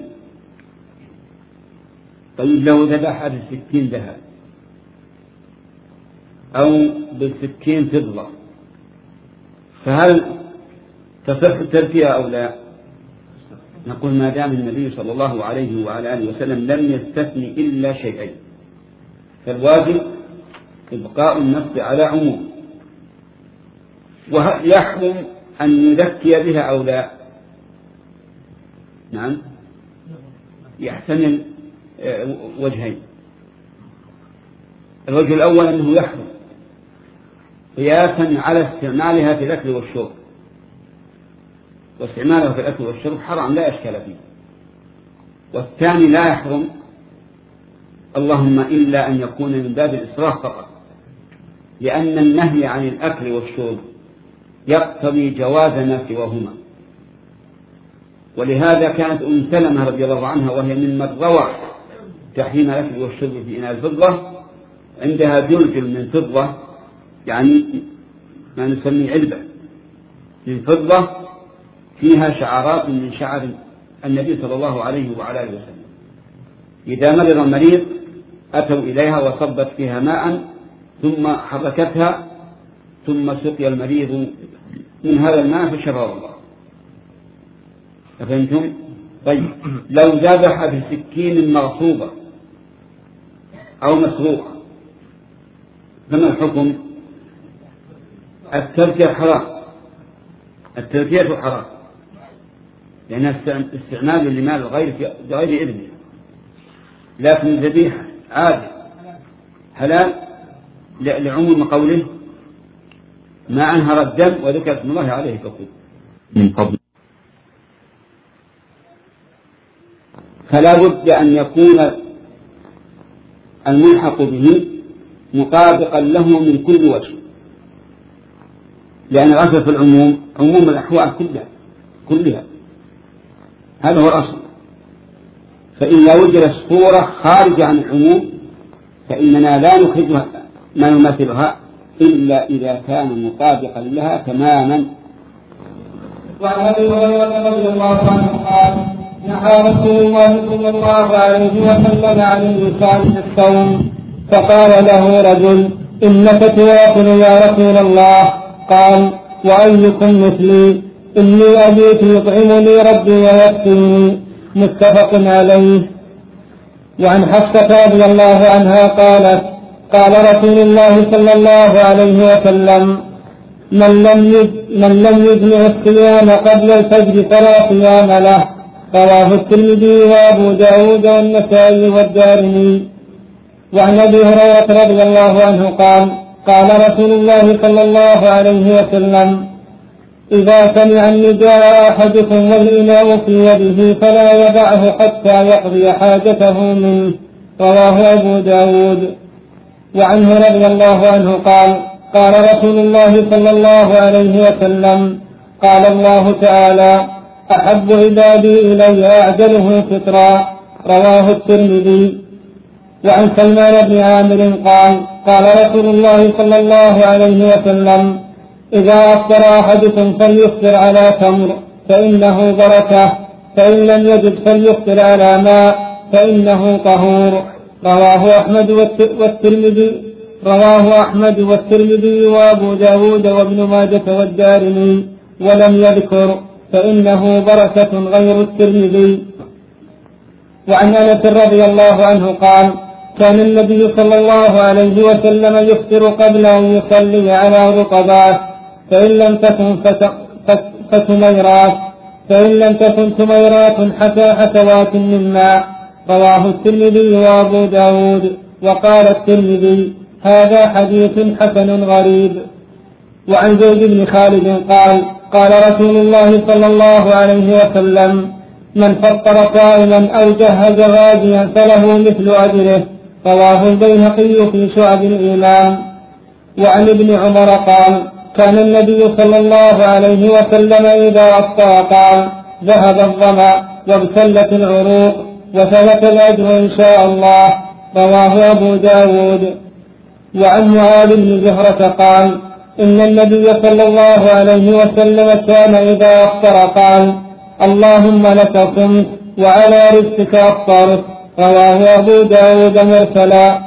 A: طيب لو ذبح بالسكين ذهب أو بالسكين فضة فهل تصح التركية أو لا؟ نقول ما دام النبي صلى الله عليه وعلى آله وسلم لم يستثني إلا شيئين، فالواجب إبقاء النص على عموم. وهل يحرم أن يذكي بها أو لا؟ نعم يحتمل وجهين. الوجه الأول أنه يحرم قياسا على استعمالها في الأكل والشرب، واستعمالها في الأكل والشرب حرام لا إشكال فيه. والثاني لا يحرم اللهم إلا أن يكون من باب الإسراف فقط، لأن النهي عن الأكل والشرب يقتضي جواز ما سواهما. ولهذا كانت أم سلمة رضي الله عنها وهي ممن روى تحريم الأكل والشرب في إناء الفضة عندها جلجل من فضة، يعني ما نسميه علبة من فضة فيها شعرات من شعر النبي صلى الله عليه وعلى آله وسلم. إذا مرض المريض أتوا إليها وصبت فيها ماء ثم حركتها ثم سقي المريض من هذا الماء فشفاه الله. أفهمتم؟ طيب لو ذبح بسكين مغصوبة أو مسروقة فما الحكم؟ التركية حرام، التركية حرام لأنها استعمال لمال الغير بغير إذنه، لكن الذبيحة عادة حلال لعموم قوله ما أنهر الدم وذكر اسم الله عليه فكل من فضل. فلا بد أن يكون الملحق به مطابقا له من كل وجه، لأن الأصل في العموم عموم الأحوال كلها كلها هذا هو الأصل. فإن وجدت صورة خارجة عن العموم فإننا لا نخرجها ما يماثلها إلا إذا كان مطابقا لها تماما.
D: وعن أبي هريرة رضي الله عنه قال نهى رسول الله صلى الله عليه وسلم عن اللسان في الصوم، فقال له رجل إنك تواكل يا رسول الله، قال وأيكم مثلي إني أبيت يطعمني ربي ويسقيني، متفق عليه. وعن حفصة رضي الله عنها قالت قال رسول الله صلى الله عليه وسلم من لم من لم يجمع الصيام قبل الفجر فلا صيام له، رواه الترمذي وأبو داود والنسائي والدارمي. وعن أبي هريرة رضي الله عنه قال قال رسول الله صلى الله عليه وسلم إذا سمع النداء أحدكم والإناء في يده فلا يدعه حتى يقضي حاجته منه. رواه أبو داود. وعنه رضي الله عنه قال قال رسول الله صلى الله عليه وسلم قال الله تعالى أحب عبادي إلي أعجله فطرا. رواه الترمذي. وعن سلمان بن عامر قال قال رسول الله صلى الله عليه وسلم إذا أفطر أحدكم فليفطر على تمر فإنه بركة، فإن لم يجد فليفطر على ماء فإنه طهور. رواه أحمد والترمذي رواه أحمد والترمذي وأبو داود وابن ماجة والدارمي ولم يذكر فإنه بركة غير الترمذي. وعن أنس رضي الله عنه قال كان النبي صلى الله عليه وسلم يفطر قبل أن يصلي على رطبات فإن لم تكن فتميرات فإن لم تكن تميرات حتى حسوات من ماء. رواه الترمذي وأبو داود. وقال الترمذي هذا حديث حسن غريب. وعن زيد بن خالد قال قال رسول الله صلى الله عليه وسلم من فطر صائما أو جهز غازيا فله مثل أجره. رواه البيهقي في شعب الإيمان. وعن ابن عمر قال كان النبي صلى الله عليه وسلم إذا أفطر قال ذهب الظمأ وابتلت العروق وثبت الأجر إن شاء الله. رواه أبو داود. وعن معاذ بن زهرة قال إن النبي صلى الله عليه وسلم كان إذا أفطر قال اللهم لك صمت وعلى رزقك أفطرت. رواه أبو داود مرسلا.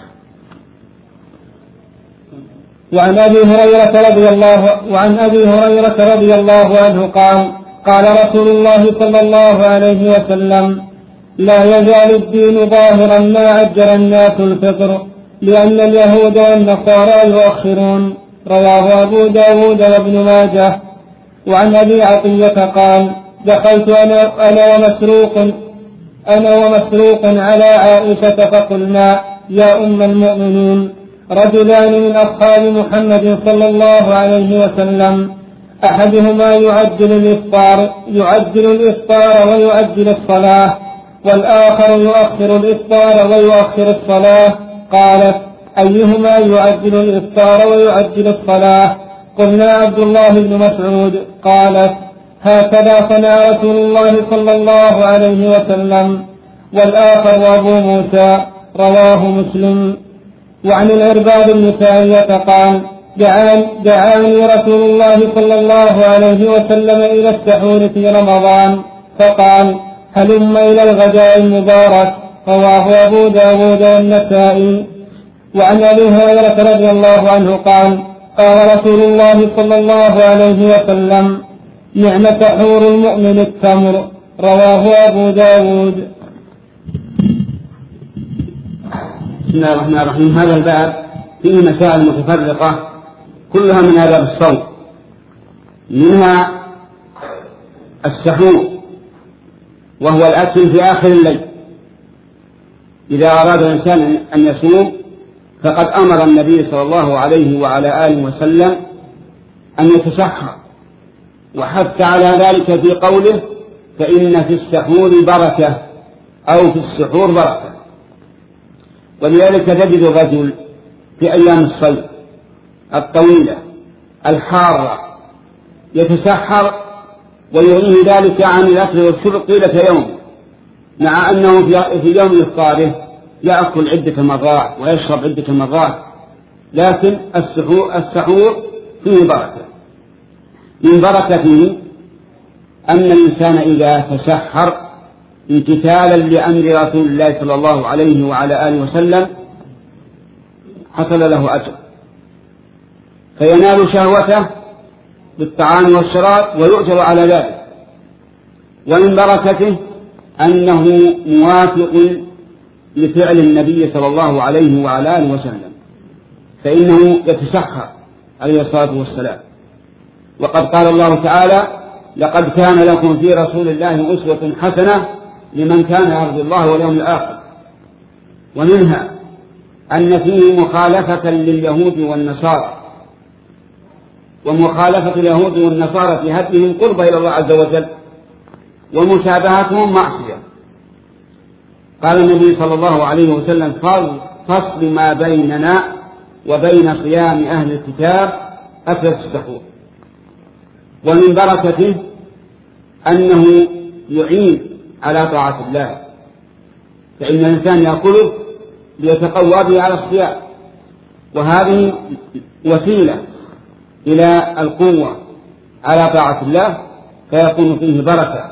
D: وعن أبي هريرة رضي الله وعن أبي هريرة رضي الله عنه قال قال رسول الله صلى الله عليه وسلم لا يزال الدين ظاهرا ما عجل الناس الفطر لأن اليهود والنصارى يؤخرون. رواه أبو داود وابن ماجه. وعن أبي عطية قال دخلت أنا, أنا ومسروق أنا ومسروق على عائشة فقلنا يا أم المؤمنين رجلان من أصحاب محمد صلى الله عليه وسلم أحدهما يعجل الإفطار يعجل الإفطار ويؤجل الصلاة والآخر يؤخر الإفطار ويؤخر الصلاة. قالت أيهما يعجل الإفطار ويؤجل الصلاة؟ قلنا عبد الله بن مسعود. قالت هكذا صنع رسول الله صلى الله عليه وسلم. والآخر أبو موسى. رواه مسلم. وعن العرباض بن سارية قال دعاني رسول الله صلى الله عليه وسلم إلى السحور في رمضان فقال هلم إلى الغداء المبارك. رواه أبو داود والنسائي. وعن أبي هريرة رضي الله عنه قال قال رسول الله صلى الله عليه وسلم نعم سحور المؤمن التمر. رواه أبو داود.
A: بسم الله الرحمن الرحيم. هذا الباب فيه مسائل متفرقة كلها من آداب الصوم، منها السحور وهو الأكل في آخر الليل. إذا أراد الإنسان أن يصوم فقد أمر النبي صلى الله عليه وعلى آله وسلم أن يتسحر، وحث على ذلك في قوله فإن في السحور بركة أو في السحور بركة. ولذلك تجد الرجل في أيام الصيف الطويلة الحارة يتسحر ويغنيه ذلك عن الأكل والشرب طيلة يوم، مع أنه في يوم إفطاره يأكل عدة مرات ويشرب عدة مرات، لكن السحور فيه بركة. من بركته أن الإنسان إذا تسحر امتثالا لأمر رسول الله صلى الله عليه وعلى آله وسلم حصل له أجر، فينال شهوته بالطعام والشراب ويؤجر على ذلك. ومن بركته أنه موافق لفعل النبي صلى الله عليه وعلى آله وسلم، فإنه يتسحر عليه الصلاة والسلام. وقد قال الله تعالى لقد كان لكم في رسول الله أسوة حسنة لمن كان يرجو الله واليوم الآخر. ومنها أن فيه مخالفة لليهود والنصارى، ومخالفة اليهود والنصارى في هديهم قرب إلى الله عز وجل، ومشابهتهم معصية. قال النبي صلى الله عليه وسلم: فصل ما بيننا وبين صيام أهل الكتاب أكل السحور. ومن بركته أنه يعين على طاعة الله، فإن الإنسان يأكله ليتقوى به على الصيام، وهذه وسيلة إلى القوة على طاعة الله، فيكون فيه بركة.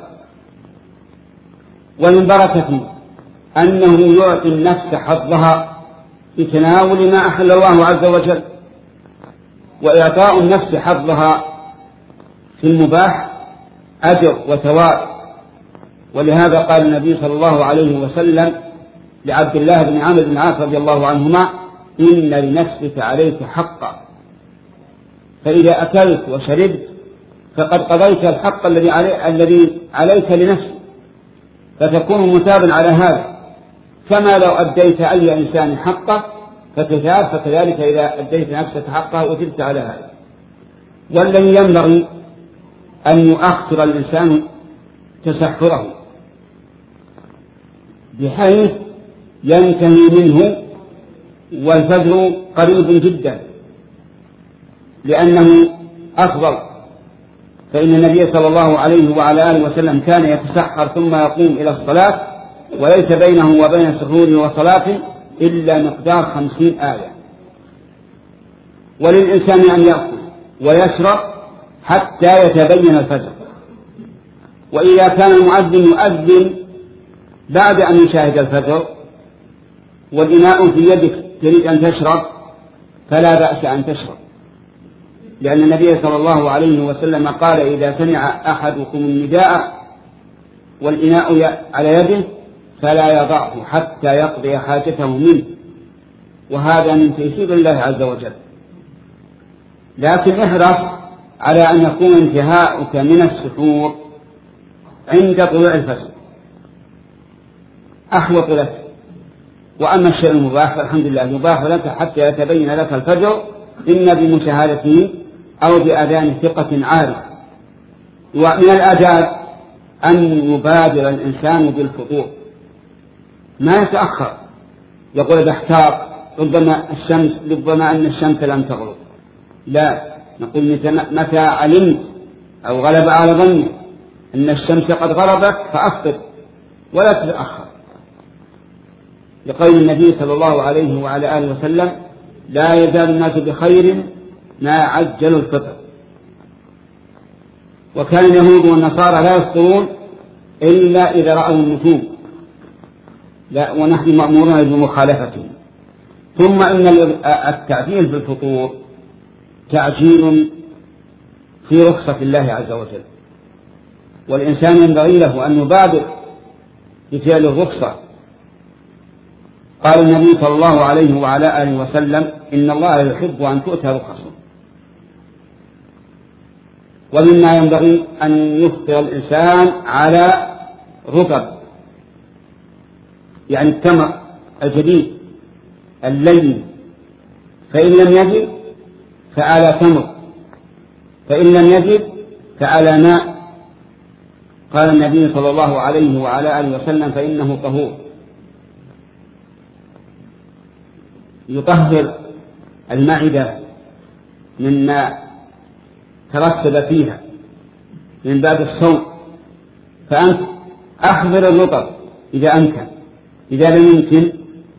A: ومن بركته أنه يعطي النفس حظها في تناول ما أحل الله عز وجل، وإعطاء النفس حظها في المباح أجر وثواب. ولهذا قال النبي صلى الله عليه وسلم لعبد الله بن عمرو بن العاص رضي الله عنهما: إن لنفسك عليك حقا، فإذا أكلت وشربت فقد قضيت الحق الذي علي الذي عليك لنفسك، فتكون مثابا على هذا، كما لو أديت أي إنسان حقه فتثاب، فكذلك إذا أديت نفسك حقه وثبت على هذا. والذي ينبغي أن يؤخر الإنسان تسحره بحيث ينتهي منه والفجر قريب جدا، لأنه أفضل. فإن النبي صلى الله عليه وعلى آله وسلم كان يتسحر ثم يقوم إلى الصلاة، وليس بينه وبين سحوره وصلاة إلا مقدار خمسين آية. وللإنسان أن يأكل ويشرب حتى يتبين الفجر. وإذا كان المؤذن يؤذن بعد أن يشاهد الفجر والإناء في يدك تريد أن تشرب، فلا بأس أن تشرب، لأن النبي صلى الله عليه وسلم قال: إذا سمع أحدكم النداء والإناء على يده فلا يضعه حتى يقضي حاجته منه. وهذا من تيسير الله عز وجل. لكن احرص على أن يكون انتهاؤك من السحور عند طلوع الفجر أحوط لك. وأما الشيء المباح فالحمد لله يباح لك حتى يتبين لك الفجر، إما بمشاهدته أو بأذان ثقة عارفة. ومن الآداب أن يبادر الإنسان بالفطور، ما يتأخر يقول بحتاط ربما الشمس ربما أن الشمس لم تغرب، لا، نقول متى علمت أو غلب على ظنك أن الشمس قد غربت فأفطر ولا تتأخر، لقول النبي صلى الله عليه وعلى آله وسلم: لا يزال الناس بخير ما عجلوا الفطر. وكان اليهود والنصارى لا يفطرون إلا إذا رأوا النجوم، لا، ونحن مأمورون بمخالفتهم. ثم إن التعجيل في الفطور تعجيل في رخصة الله عز وجل، والإنسان ينبغي له أن يبادر بفعل الرخصة. قال النبي صلى الله عليه وعلى آله وسلم: إن الله يحب أن تؤتى رخصه. ومما ينبغي أن يفطر الإنسان على رطب، يعني التمر الجديد اللين، فإن لم يجد فعلى تمر، فإن لم يجد فعلى ماء. قال النبي صلى الله عليه وعلى آله وسلم: فإنه طهور. يطهر المعدة مما ترسب فيها من باب الصوم، فأنت أحضر الرطب إذا أمكن، إذا لم يمكن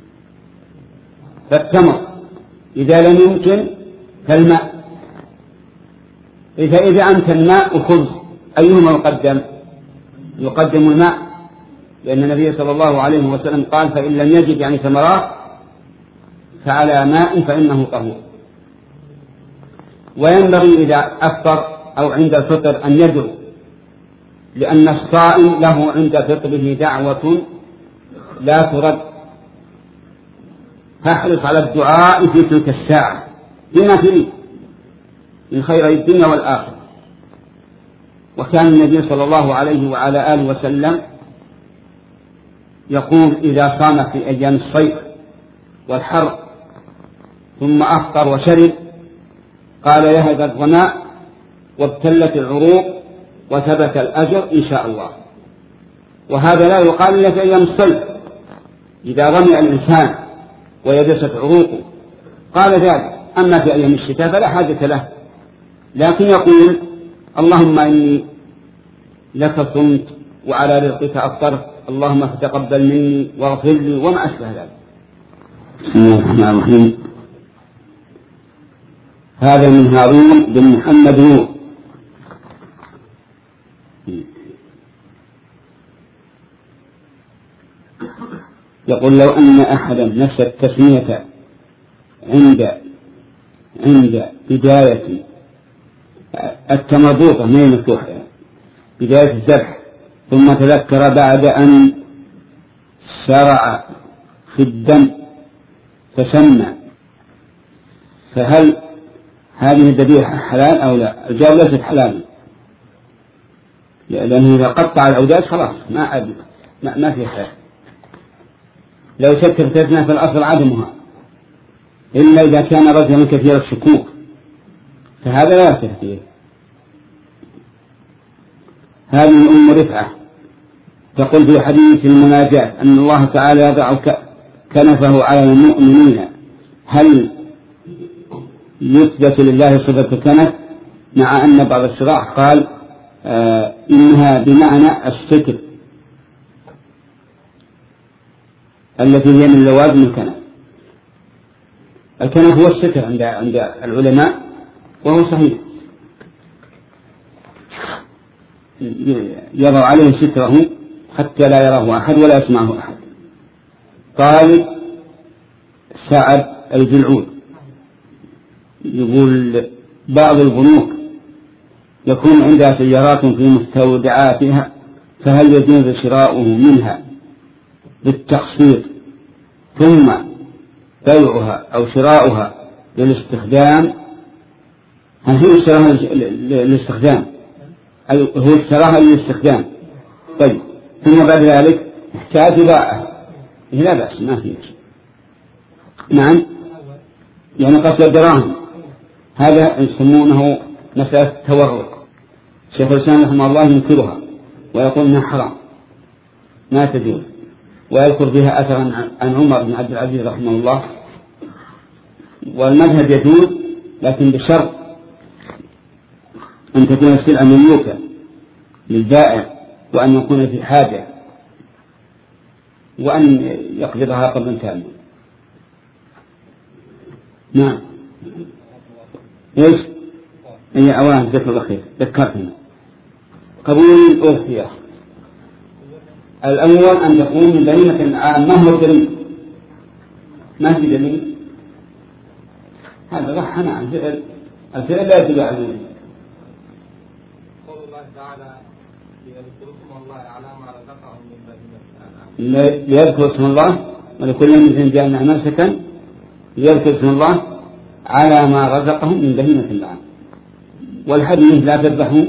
A: فالتمر، إذا لم يمكن فالماء. إذا إذا أمكن الماء وخبز، أيهما يقدم؟ يقدم الماء، لأن النبي صلى الله عليه وسلم قال: فإن لم يجد يعني ثمرات فعلى ماء فإنه طهور. وينبغي إذا أفطر أو عند الفطر أن يدعو، لأن الصائم له عند فطره دعوة لا ترد، فاحرص على الدعاء في تلك الساعة بما تريد من خير الدنيا والآخرة. وكان النبي صلى الله عليه وعلى آله وسلم يقول: إذا صام في أيام الصيف والحر ثم أفطر وشرب قال يهدى الظماء وابتلت العروق وثبت الأجر إن شاء الله. وهذا لا يقال إلا في أيام الصيف إذا رمي الإنسان ويبست عروقه قال ذلك، أما في أيام الشتاء فلا حاجة له، لكن يقول اللهم إني لك صمت وعلى رزقك أفطرت اللهم فتقبل مني واغفر لي وما أشبه ذلك. بسم الله الرحمن الرحيم. هذا من هارون بن محمد نور. يقول لو أن أحدا نسى التسمية عند عند بداية التمربوطة من المفتوحة بداية الذبح ثم تذكر بعد أن شرع في الدم فسمى، فهل هذه الذبيحة حلال أو لا؟ الجواب ليست حلال، لأنه إذا قطع الأوداج خلاص ما ما, ما في حلال. لو شك في التسمية فالأصل عدمها إلا إذا كان رجلا كثير الشكوك فهذا لا يصح فيه. هذه أم رفعة تقول في حديث المناجاة أن الله تعالى يضع كنفه على المؤمنين، هل يثبت لله صفة الكنف؟ مع أن بعض الشراح قال آه إنها بمعنى الستر التي هي من لوازم الكنف. الكنف هو الستر عند عند العلماء وهو صحيح، يضع عليه ستره حتى لا يراه أحد ولا يسمعه أحد. طالب سعد الجلعود يقول بعض البنوك يكون عندها سيارات في مستودعاتها فهل يجوز شراؤه منها بالتقسيط ثم بيعها أو شراؤها للاستخدام؟ هل هو اشتراها للاستخدام؟ هو اشتراها للاستخدام طيب ثم بعد ذلك احتاج باعه لا بأس ما فيه. نعم يعني قصد الدراهم هذا يسمونه مسألة تورق. شيخ الإسلام رحمه الله ينكرها ويقول انها حرام ما تجوز، ويذكر فيها أثرا عن عمر بن عبد العزيز رحمه الله. والمذهب يجوز لكن بشرط أن تكون السلعة مملوكة للبائع وأن يكون في حاجة وأن يقبضها قبضا تاما. نعم ايش هي اوان ذكر الاخير ذكرتنا قبول الاختيار. الاول ان يكون من بهيمة عامة هو الدليل ما في دليل هذا رحنا عن فعل الفعل لا يدل على الدليل.
B: قول الله تعالى ليذكروا اسم الله على ما رزقهم من بهيمة
A: ليذكروا اسم الله ولكل مثل جعلنا منسكا ليذكر اسم الله على ما رزقهم من بهيمة الأنعام. والحديث لا تذبحوا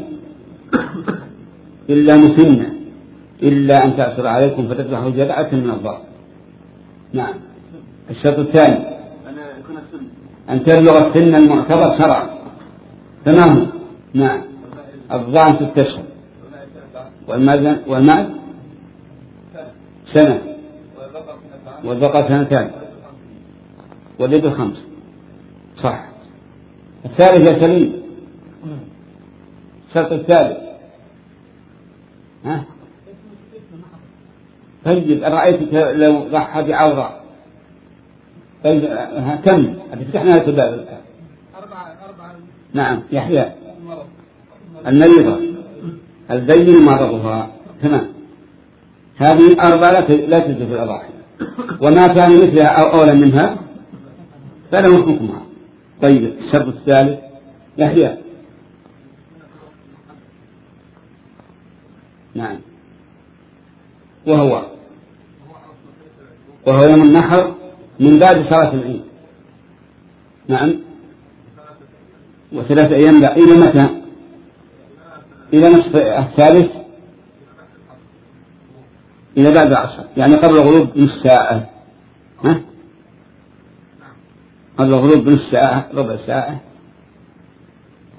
A: إلا مسنة إلا أن تأسر عليكم فتذبحوا جذعة من الضأن. نعم. الشرط الثاني أن تبلغ السن المعتبر شرعا تمام. نعم الضأن ستة أشهر والماء سنة والبقر سنتان والإبل خمس صح. الثالث يا سليم الشرط الثالث ها طيب رأيتك لو ضحى بعورة طيب كم هتفتحنا هذا الباب الآن. نعم يحيى المريضة البين مرضها تمام. هذه أربعة لا تجوز في الأضاحي وما كان مثلها أو أولا منها فله حكمها. طيب الشرط الثالث يحيى نعم وهو وهو يوم النحر من بعد صلاة العيد. نعم وثلاثة أيام لا إلى متى؟ إلى نصف الثالث إلى بعد العصر يعني قبل الغروب بنصف ساعة. ها قبل الغروب بنصف ساعة ربع ساعة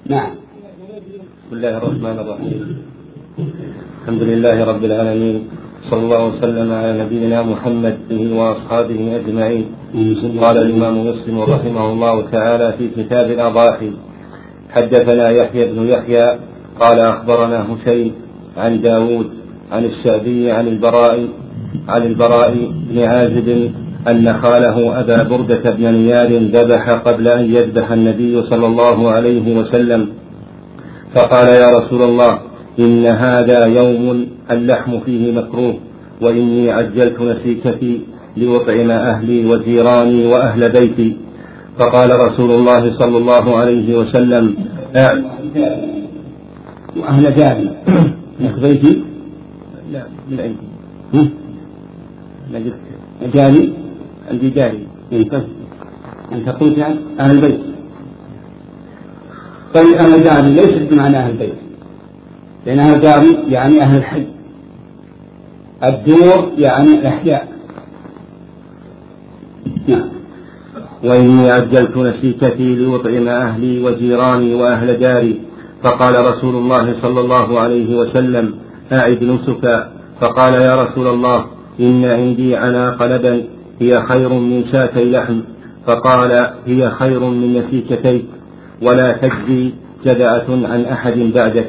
A: نعم.
C: بسم الله الرحمن الرحيم. الحمد لله رب العالمين، صلى الله وسلم على نبينا محمد وأصحابه أجمعين. قال الإمام مسلم رحمه الله تعالى في كتاب الأضاحي: حدثنا يحيى بن يحيى قال أخبرنا هشيم عن داود عن الشعبي عن البراء عن البراء بن عازب أن خاله أبا بردة بن نيار ذبح قبل أن يذبح النبي صلى الله عليه وسلم، فقال: يا رسول الله، إن هذا يوم اللحم فيه مكروه، وإني عجلت نسيكتي لأطعم أهلي وجيراني وأهل بيتي. فقال رسول الله صلى الله عليه وسلم:
A: وأهل جاري أهل بيتي؟
C: لا، من عندي.
A: جاري
C: عندي جاري.
A: أنت قلت يعني أهل البيت. طيب أهل جاري ليس بمعنى أهل البيت، لأن أهل جاري يعني أهل الحي، الدور يعني الأحياء. نعم.
C: وإني عجلت نسيكتي لأطعم أهلي وجيراني وأهل داري. فقال رسول الله صلى الله عليه وسلم: أعد نسكا. فقال: يا رسول الله، إن عندي عناق لبن هي خير من شاتي لحم. فقال: هي خير من نسيكتيك، ولا تجزي جدعة عن أحد بعدك.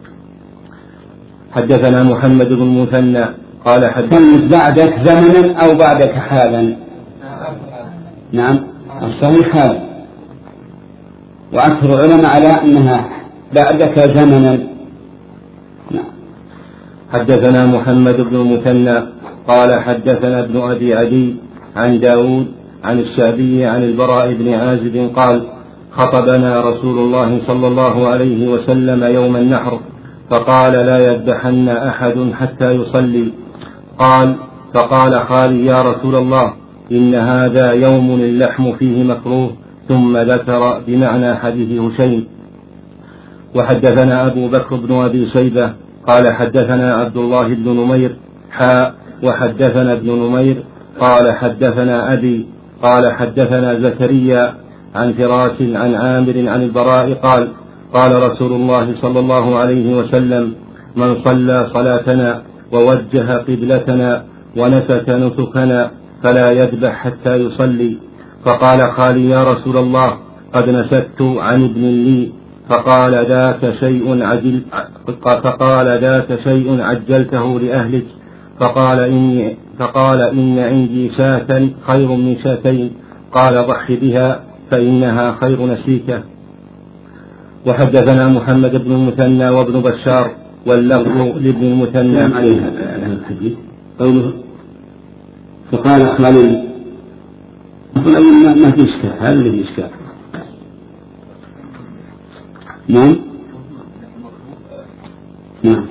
C: حدثنا محمد بن المثنى قال:
A: حدثنا بعدك زمنا أو بعدك حالا؟ نعم، الصحيح حالا، وأكثر العلماء على أنها بعدك زمنا. نعم.
C: حدثنا محمد بن المثنى قال: حدثنا ابن أبي عدي عن داود عن الشعبي عن البراء بن عازب قال: خطبنا رسول الله صلى الله عليه وسلم يوم النحر، فقال: لا يذبحن أحد حتى يصلي. قال: فقال خالي: يا رسول الله، إن هذا يوم اللحم فيه مكروه. ثم ذكر بمعنى حديث هشيم. وحدثنا أبو بكر بن أبي شيبة قال: حدثنا عبد الله بن نمير حاء وحدثنا ابن نمير قال: حدثنا أبي قال: حدثنا زكريا عن فراس عن عامر عن البراء قال: قال رسول الله صلى الله عليه وسلم: من صلى صلاتنا ووجه قبلتنا ونسك نسكنا فلا يذبح حتى يصلي. فقال خالي: يا رسول الله، قد نسكت عن ابن لي. فقال: ذاك شيء عجل فقال ذاك شيء عجلته لأهلك. فقال إني فقال إن عندي شاة خير من شاتين. قال: ضح بها فإنها خير نسيكة. وحدثنا محمد بن المثنى وابن بشار واللفظ لابن المثنى.
A: عليها الحديث قوله فقال خالي ما في إشكال، هذا الذي إشكال. نعم. نعم.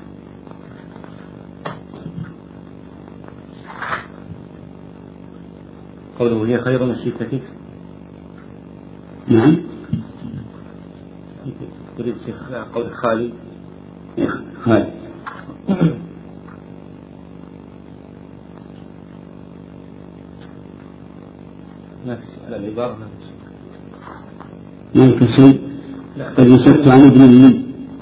C: قوله هي خير نسيكتك.
A: نعم.
C: تريد قول خالي
A: خالي
C: نفس على العبارة نفس
A: ما في شيء. قد نسكت عن ابن لي.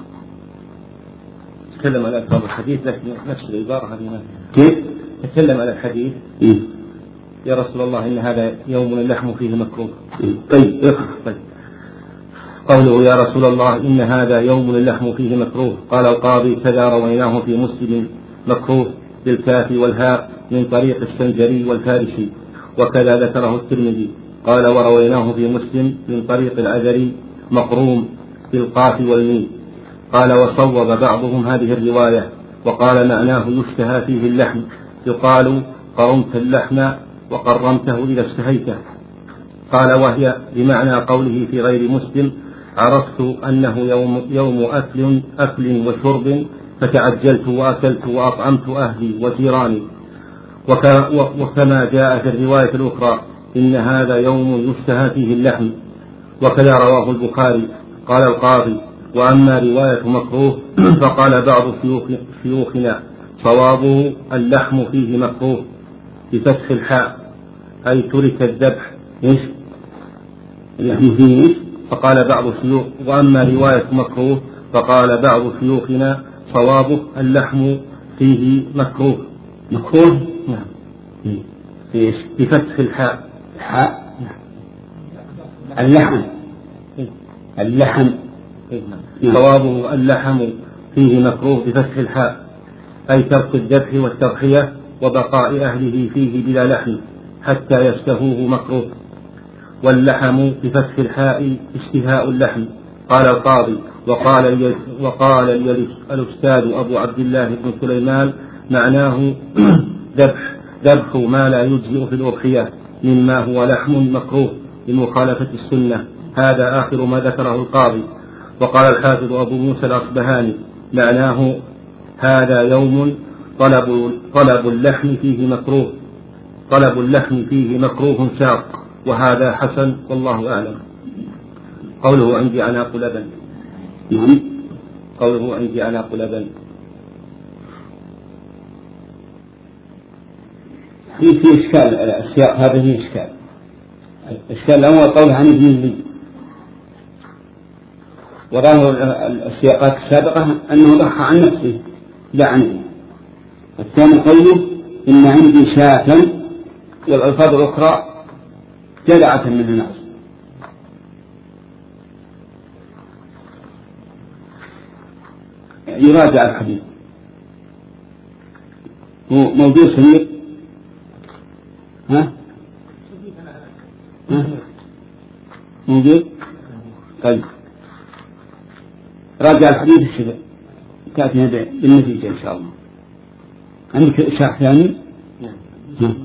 C: تكلم على ألفاظ الحديث لكن نفس العبارة هذه.
A: كيف؟
C: تكلم على الحديث.
A: إيه؟
C: يا رسول الله، إن هذا يوم اللحم فيه مكروه.
A: إيه؟ طيب اقرأ.
C: طيب. قوله: يا رسول الله، إن هذا يوم اللحم فيه مكروه. قال القاضي: كذا رويناه في مسلم مكروه بالكاف والهاء من طريق السنجري والفارسي، وكذا ذكره الترمذي. قال: ورويناه في مسلم من طريق العذري مقروم بالقاف والميم. قال: وصوب بعضهم هذه الرواية وقال: معناه يشتهى فيه اللحم، يقال: قرمت اللحم وقرمته إذا اشتهيته. قال: وهي بمعنى قوله في غير مسلم: عرفت أنه يوم, يوم أكل, أكل وشرب فتعجلت وأكلت وأطعمت أهلي وجيراني. وكما جاء في الرواية الأخرى: إن هذا يوم يشتهى فيه اللحم. وكذا رواه البخاري. قال القاضي: وأما رواية مكروه فقال بعض شيوخنا: صوابه اللحم فيه مكروه بفتح الحاء، أي ترك الذبح.
A: إيش؟ اللحم فيه إيش؟
C: فقال بعض الشيوخ وأما رواية مكروه فقال بعض شيوخنا صوابه اللحم فيه مكروه.
A: مكروه
C: نعم
A: فيه
C: بفتح الحاء.
A: الحاء اللحم اللحم
C: صوابه اللحم فيه مكروه بفتح الحاء أي ترك الذبح والتضحية وبقاء أهله فيه بلا لحم حتى يشتهوه مكروه. واللحم بفتح الحاء اشتهاء اللحم. قال القاضي وقال وقال الأستاذ أبو عبد الله بن سليمان معناه ذبح ذبح ما لا يجزئ في الأضحية مما هو لحم مكروه لمخالفة السنة. هذا آخر ما ذكره القاضي. وقال الحافظ أبو موسى الأصبهاني معناه هذا يوم طلب طلب اللحم فيه مكروه طلب اللحم فيه مكروه شاق، وهذا حسن والله أعلم. قوله عندي عناق لبن.
A: نعم
C: قوله عندي عناق لبن
A: في في إشكال السياق هذا فيه إشكال. الإشكال الأول قوله عن ابن لي، وظاهر السياقات السابقة أنه ضحى عن نفسه لا عن ابنه. الثاني قوله إن عندي شاة، والألفاظ الأخرى جدعة من الناس. يراجع الحديث هو موجود سمير. ها؟ ها؟ موجود؟ طيب راجع الحديث الشبه تأتينا بالنتيجة إن شاء الله. عندك إشاع ثاني؟ نعم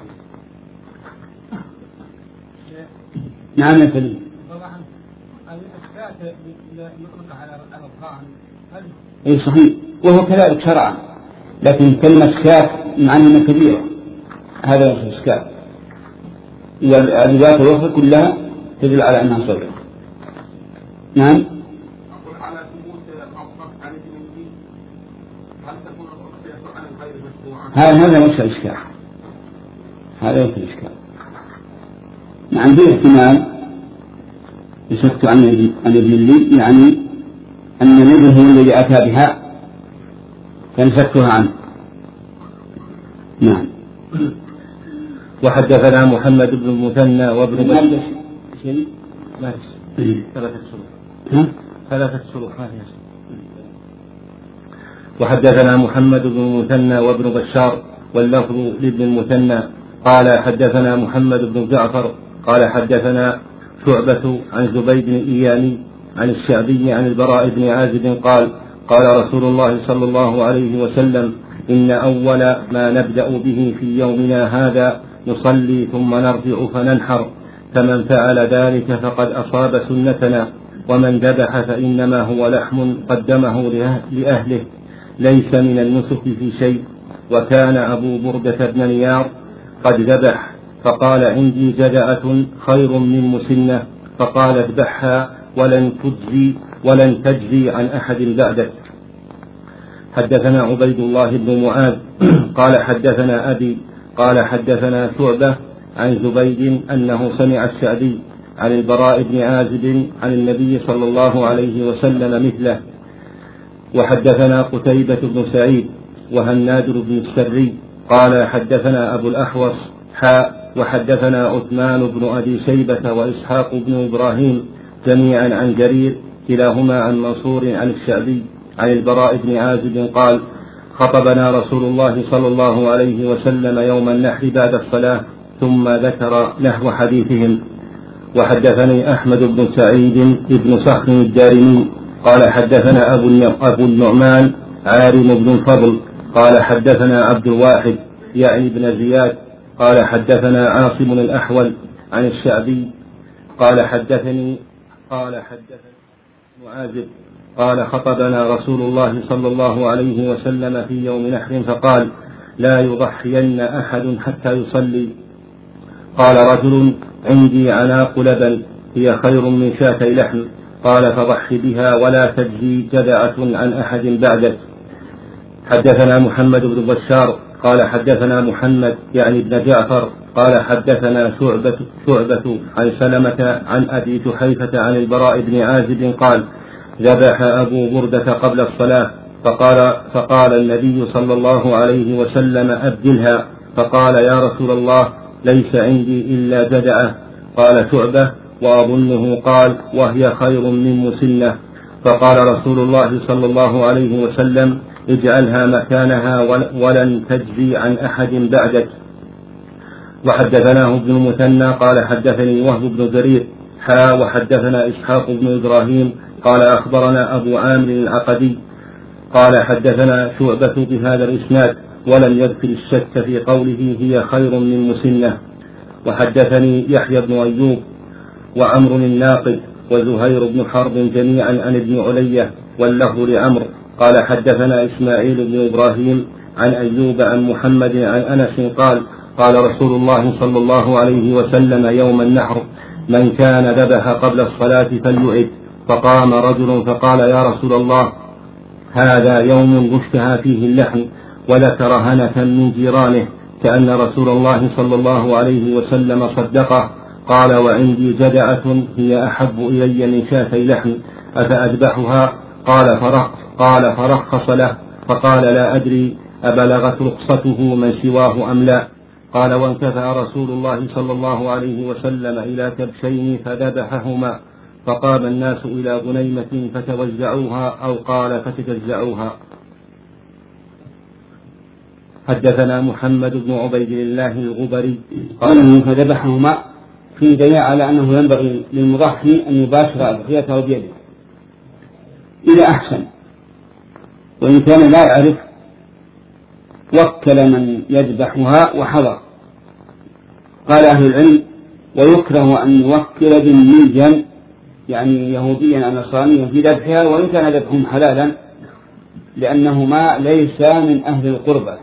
A: نعم يا سليم.
B: طبعا الإثبات يطلق على الأرقام.
A: أي صحيح، وهو كذلك شرعا، لكن كلمة شاك معنى كبيرة، هذا هو الإشكال. والأدوات الأخرى كلها تدل على أنها صغيرة. نعم. هذا هذا وش الإشكال، هذا وش الإشكال. نعم في احتمال يسكت عن ابن لي، يعني أن الابن هو الذي أتى بها فنسكتها عنه. نعم.
C: وحدثنا محمد بن المثنى وابن بشر
A: شيء
C: ثلاثة شروط ثلاثة شروط وحدثنا محمد بن المثنى وابن بشار واللفظ لابن المثنى قال حدثنا محمد بن جعفر قال حدثنا شعبة عن زبيد الإياني عن الشعبي عن البراء بن عازب قال قال رسول الله صلى الله عليه وسلم إن أول ما نبدأ به في يومنا هذا نصلي ثم نرجع فننحر، فمن فعل ذلك فقد أصاب سنتنا، ومن ذبح فإنما هو لحم قدمه لأهله ليس من النسك في شيء. وكان أبو بردة بن نيار قد ذبح فقال عندي جدعة خير من مسنة، فقال اذبحها ولن تجزي ولن تجزي عن أحد بعدك. حدثنا عبيد الله بن معاذ قال حدثنا أبي قال حدثنا شعبة عن زبيد أنه سمع الشعبي عن البراء بن عازب عن النبي صلى الله عليه وسلم مثله. وحدثنا قتيبة بن سعيد وهناد بن السري قال حدثنا أبو الأحوص حاء وحدثنا عثمان بن أبي شيبة وإسحاق بن إبراهيم جميعا عن جرير كلاهما عن منصور عن الشعبي عن البراء بن عازب قال خطبنا رسول الله صلى الله عليه وسلم يوم النحر بعد الصلاة ثم ذكر نحو حديثهم. وحدثني أحمد بن سعيد بن صخر الدارمي قال حدثنا أبو النعمان عارم بن الفضل قال حدثنا عبد الواحد يعني بن زياد قال حدثنا عاصم الأحول عن الشعبي قال حدثني قال حدثني معاذ قال خطبنا رسول الله صلى الله عليه وسلم في يوم نحر فقال لا يضحين أحد حتى يصلي. قال رجل عندي عناق لبن هي خير من شاتي لحم، قال فضح بها ولا تجزي جدعة عن أحد بعدك. حدثنا محمد بن بشار قال حدثنا محمد يعني ابن جعفر قال حدثنا شعبة, شعبة عن سلمة عن أبي جحيفة عن البراء بن عازب قال ذبح أبو بردة قبل الصلاة فقال, فقال النبي صلى الله عليه وسلم أبدلها، فقال يا رسول الله ليس عندي إلا جدعة. قال شعبة وأظنه قال وهي خير من مسنة. فقال رسول الله صلى الله عليه وسلم اجعلها مكانها ولن تجزي عن أحد بعدك. وحدثناه ابن المثنى قال حدثني وهب بن جرير حا وحدثنا إسحاق بن إبراهيم قال أخبرنا أبو عامر العقدي قال حدثنا شعبة بهذا الإسناد ولم يذكر الشك في قوله هي خير من مسنة. وحدثني يحيى بن أيوب وعمر الناقد وزهير بن حرب جميعا عن ابن علية واللفظ لعمرو قال حدثنا إسماعيل بن إبراهيم عن أيوب عن محمد عن أنس قال قال رسول الله صلى الله عليه وسلم يوم النحر من كان ذبح قبل الصلاة فليعد. فقام رجل فقال يا رسول الله هذا يوم اشتهى فيه اللحم، وذكر هنة من جيرانه كأن رسول الله صلى الله عليه وسلم صدقه. قال وعندي جدعة هي أحب إلي من شاتي لحم أفأذبحها؟ قال فرق قال فرخص له فقال لا أدري أبلغت رخصته من سواه أم لا. قال وانتفع رسول الله صلى الله عليه وسلم إلى كبشين فذبحهما، فقام الناس إلى غنيمة فتوزعوها أو قال فتجزعوها. حدثنا محمد بن عبيد الله الغبري
A: قال فذبحهما في دليل على أنه ينبغي للمضحي أن يباشر أضحيته بيده إذا أحسن، وإن كان لا يعرف وكل من يذبحها وحضر. قال أهل العلم ويكره أن يوكل ذميا يعني يهوديا أو نصرانيا في ذبحها وإن كان ذبحهم حلالا لأنهما ليس من أهل القربة.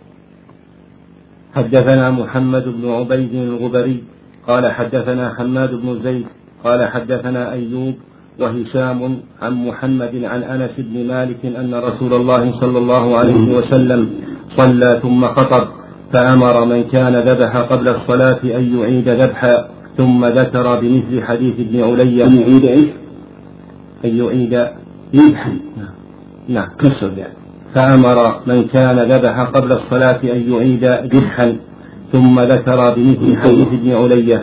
C: حدثنا محمد بن عبيد الغبري قال حدثنا حماد بن زيد قال حدثنا أيوب وهشام عن محمد عن أنس بن مالك أن رسول الله صلى الله عليه وسلم صلى ثم خطب فأمر من كان ذبح قبل الصلاة أن يعيد ذبحا، ثم ذكر بمثل حديث ابن علي
A: أن يعيد إيش؟
C: أن يعيد
A: ذبحا.
C: نعم
A: كسر يعني.
C: فأمر من كان ذبح قبل الصلاة أن يعيد ذبحا، ثم ذكر بمثل حديث ابن علي.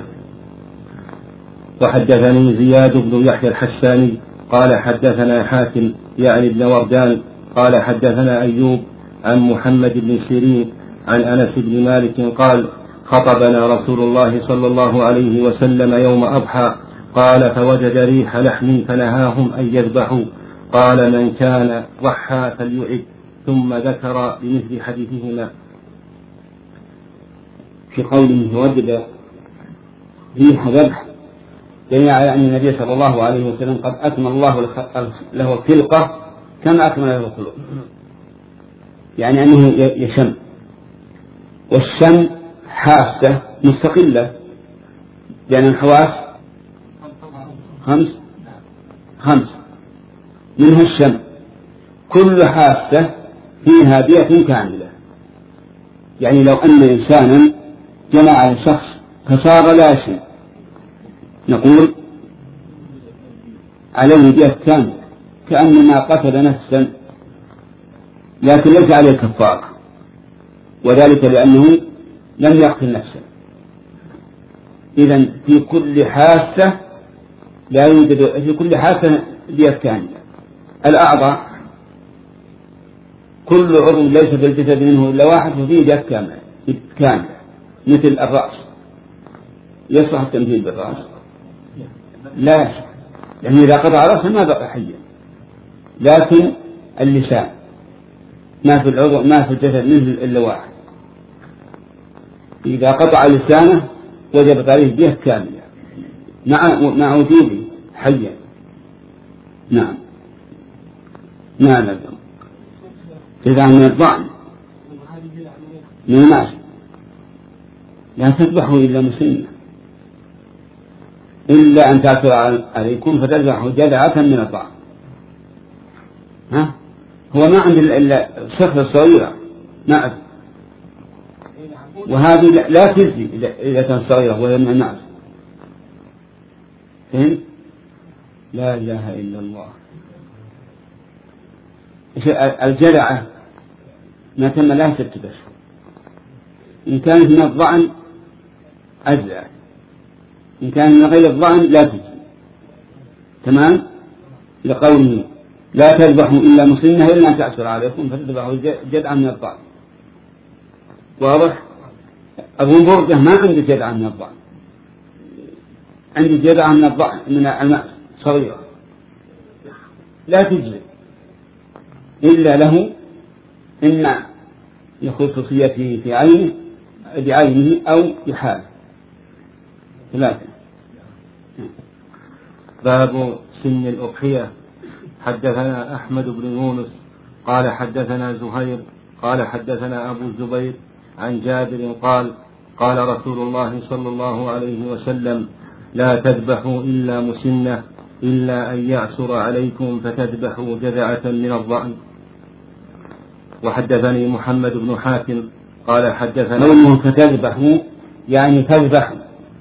C: وحدثني زياد بن يحيى الحساني قال حدثنا حاتم يعني ابن وردان قال حدثنا أيوب عن محمد بن سيرين عن أنس بن مالك قال خطبنا رسول الله صلى الله عليه وسلم يوم أضحى قال فوجد ريح لحم فنهاهم أن يذبحوا، قال من كان ضحى فليعد، ثم ذكر بمثل حديثهما.
A: في قوله وجد ريح ذبح دليل على أن النبي صلى الله عليه وسلم قد أكمل الله له الخلقة كما أكمل له الخلق، يعني أنه يشم، والشم حاسة مستقلة لأن الحواس خمس خمس منها الشم، كل حاسة فيها بيئة كاملة. يعني لو أن إنسانا جمع على شخص فصار لا شيء نقول عليه بيئة كاملة كأنما قتل نفسا، لكن ليس عليه كفارة، وذلك لأنه لم يقتل نفسا. إذن في كل حاسة لا يوجد في كل حاسة بيئة كاملة. الأعضاء كل عضو ليس في الجسد منه إلا واحد ففيه بيئة كاملة كاملة، مثل الرأس يصلح التمثيل بالرأس؟ لا يصلح، لأنه إذا قطع رأسه ما بقى حيا. لكن اللسان ما في العضو ما في الجسد منه إلا واحد، إذا قطع لسانه وجبت عليه بيئة كاملة مع مع وجوده حيا. نعم نعم إذا من الضأن من الناس لا تذبحوا إلا مسلمين إلا أن تأثر عليكم فتذبحوا جذعة من الضأن. ها هو ما عند إلا الصخرة الصغيرة ما وهذه لا تجزي إذا كانت صغيرة وهي من النعج. فهم؟ لا إله إلا الله. الجلعة ما تم لها ستة أشهر، إن كانت من الضأن أجزاء، إن كان من غير الضأن لا تجزي. تمام؟ لقوله لا تذبحوا إلا مسنة إلا أن تعسر عليكم فتذبحوا جدعا من الضأن. واضح؟ أبو بردة ما عنده جدعا من الضأن، عنده جدعا من الضأن من الماء صغيرة لا تجزي إلا له إما لخصوصيته في عينه بعينه أو بحاله. ثلاثة.
C: باب سن الأضحية. حدثنا أحمد بن يونس قال حدثنا زهير قال حدثنا أبو الزبير عن جابر قال قال رسول الله صلى الله عليه وسلم لا تذبحوا إلا مسنة إلا أن يعسر عليكم فتذبحوا جذعة من الضأن. وحدثني محمد بن حاتم قال حدثنا
A: قوله فتذبحوا يعني تذبحوا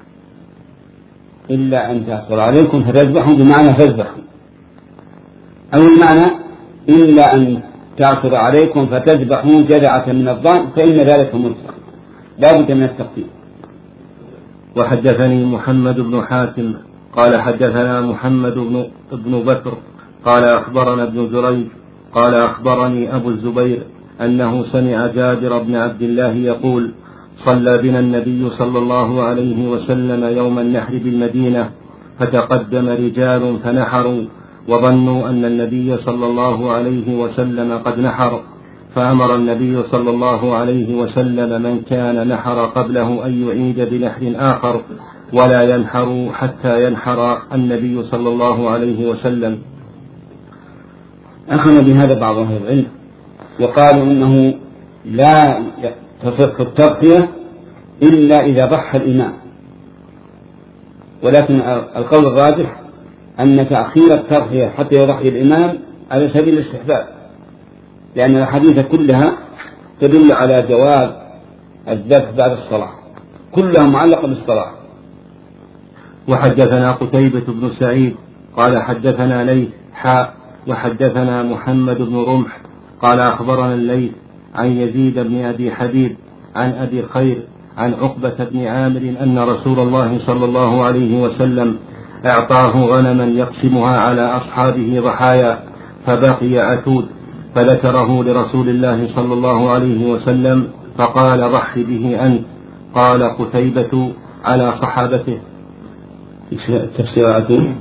A: إلا أن تعسر عليكم فتذبحوا بمعنى تذبحوا، أو المعنى إلا أن تعسر عليكم فتذبحوا جذعة من الضأن فإن ذلك مرسل لا بد من التقديم.
C: وحدثني محمد بن حاتم قال حدثنا محمد بن, بن بكر قال أخبرنا ابن جريج قال أخبرني أبو الزبير أنه سمع جابر بن عبد الله يقول صلى بنا النبي صلى الله عليه وسلم يوم النحر بالمدينة فتقدم رجال فنحروا وظنوا أن النبي صلى الله عليه وسلم قد نحر، فأمر النبي صلى الله عليه وسلم من كان نحر قبله أن يعيد بنحر آخر ولا ينحر حتى ينحر النبي صلى الله عليه وسلم.
A: أخذ بهذا بعض أهل العلم وقالوا إنه لا تصح التضحية إلا إذا ضحى الإمام، ولكن القول الراجح أن تأخير التضحية حتى يضحي الإمام على سبيل الاستحباب، لأن الحديث كلها تدل على جواز الذبح بعد الصلاة، كلها معلقة بالصلاة.
C: وحدثنا قتيبة بن سعيد قال حدثنا ليث حاء وحدثنا محمد بن رمح قال أخبرنا الليث عن يزيد بن أبي حبيب عن أبي خير عن عقبة بن عامر أن رسول الله صلى الله عليه وسلم أعطاه غنما يقسمها على أصحابه ضحايا فبقي عتود فذكره لرسول الله صلى الله عليه وسلم فقال ضح به أنت. قال قتيبة على صحابته.
A: تفسير عتود؟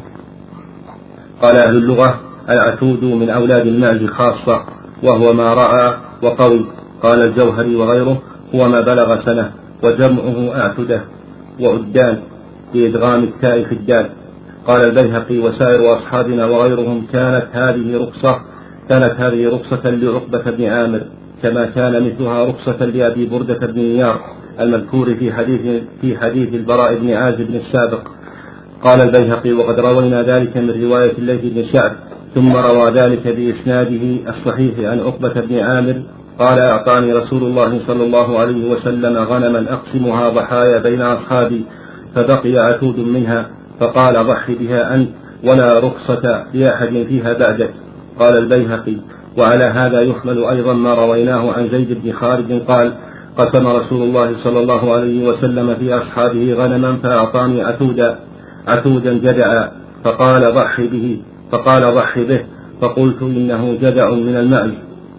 C: قال أهل اللغة العتود من أولاد المعز خاصة وهو ما رأى وقوي. قال الجوهري وغيره هو ما بلغ سنة وجمعه أعتده وأدان بإدغام التاء في الدال. قال البيهقي وسائر أصحابنا وغيرهم كانت هذه رخصة كانت هذه رخصة لعقبة بن عامر كما كان مثلها رخصة لأبي بردة بن نيار المذكور في حديث في حديث البراء بن عازب السابق. قال البيهقي وقد روينا ذلك من رواية الليث بن سعد ثم روى ذلك بإسناده الصحيح عن عقبة بن عامر قال أعطاني رسول الله صلى الله عليه وسلم غنما أقسمها ضحايا بين أصحابي فبقي عتود منها فقال ضح بها أنت ولا رخصة لأحد فيها بعدك. قال البيهقي وعلى هذا يحمل أيضا ما رويناه عن زيد بن خالد قال قسم رسول الله صلى الله عليه وسلم في أصحابه غنما فأعطاني عتودا عتودا جدعا فقال ضح به فقال ضح به فقلت إنه جدع من المعز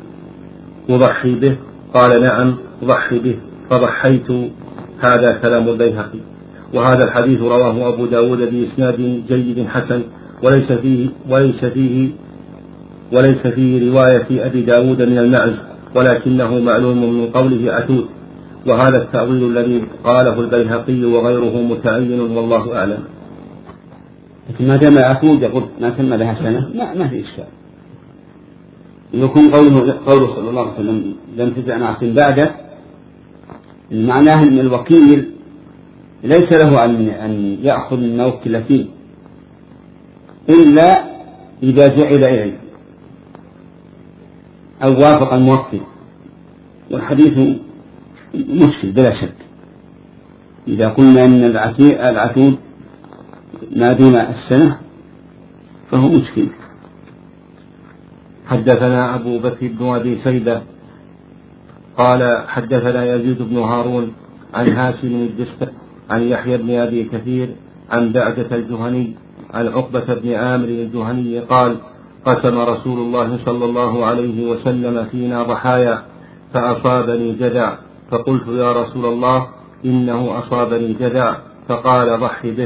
C: وضحي به قال نعم ضحي به فضحيت. هذا كلام البيهقي. وهذا الحديث رواه أبو داود بإسناد جيد حسن وليس فيه وليس فيه وليس فيه رواية أبي داود من المعز ولكنه معلوم من قوله عتود، وهذا التأويل الذي قاله البيهقي وغيره متعين والله أعلم.
A: لكن ما دام عتود يقول ما تم لها سنة ما, ما في إشكال. يكون قوله قوله صلى الله عليه وسلم لم تجع نعس بعده معناه أن الوكيل ليس له أن يأخذ من وكل فيه إلا إذا جعل إليه أو وافق الموكل. والحديث مشكل بلا شك. إذا قلنا أن العتود ما دون السنة فهو مشكل.
C: حدثنا أبو بكر بن أبي شيبة قال حدثنا يزيد بن هارون عن هاشم الجست عن يحيى بن أبي كثير عن بعدة الجهني عن عقبة بن عامر الجهني قال قسم رسول الله صلى الله عليه وسلم فينا ضحايا فأصابني جذع فقلت يا رسول الله إنه أصابني جذع فقال ضح به.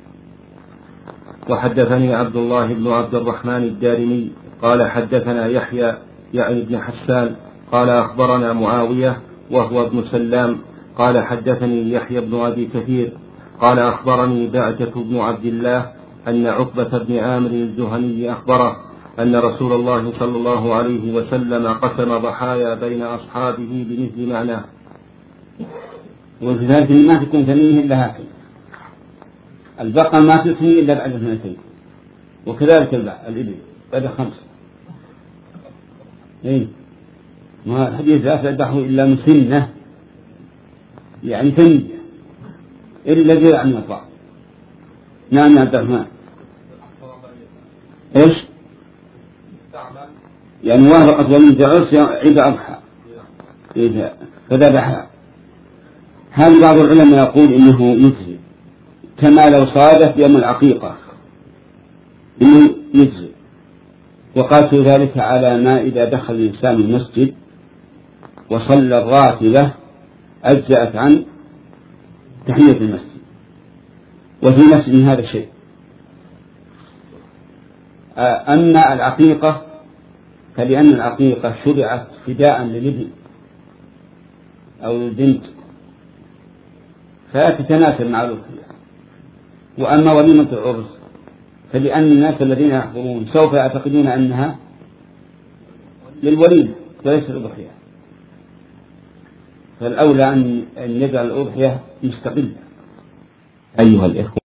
C: وحدثني عبد الله بن عبد الرحمن الدارمي قال حدثنا يحيى يعني بن حسان قال أخبرنا معاوية وهو ابن سلام قال حدثني يحيى بن أبي كثير قال أخبرني بعجة بن عبد الله أن عقبة بن عامر الجهني أخبره أن رسول الله صلى الله عليه وسلم قسم ضحايا بين أصحابه بمثل معناه.
A: وفي ذلك ما تكون ثنيه إلا هكذا، البقر ما تثني إلا بعد اثنتين، وكذلك الإبل بعد خمس. إيه ما الحديث لا تذبحوا إلا مسنة يعني ثنية إلا جذع من الطعام. نعم يا عبد الرحمن. إيش؟ يعني وافقت ومن تعرس عيد أضحى إذا فذبحها. هذا بعض العلماء يقول إنه يجزي كما لو صادف يوم العقيقة إنه يجزي، وقالت ذلك على ما إذا دخل الإنسان المسجد وصلى الراتبة أجزأت عن تحية المسجد، وفي نفس من هذا الشيء. أما العقيقة فلأن العقيقة شرعت فداء للابن أو للبنت فلا تتناسب مع الأضحية. وأما وليمة العرس فلأن الناس الذين يحضرون سوف يعتقدون أنها للوليمة وليس للأضحية، فالأولى أن يجعل الأضحية مستقلة. أيها الإخوة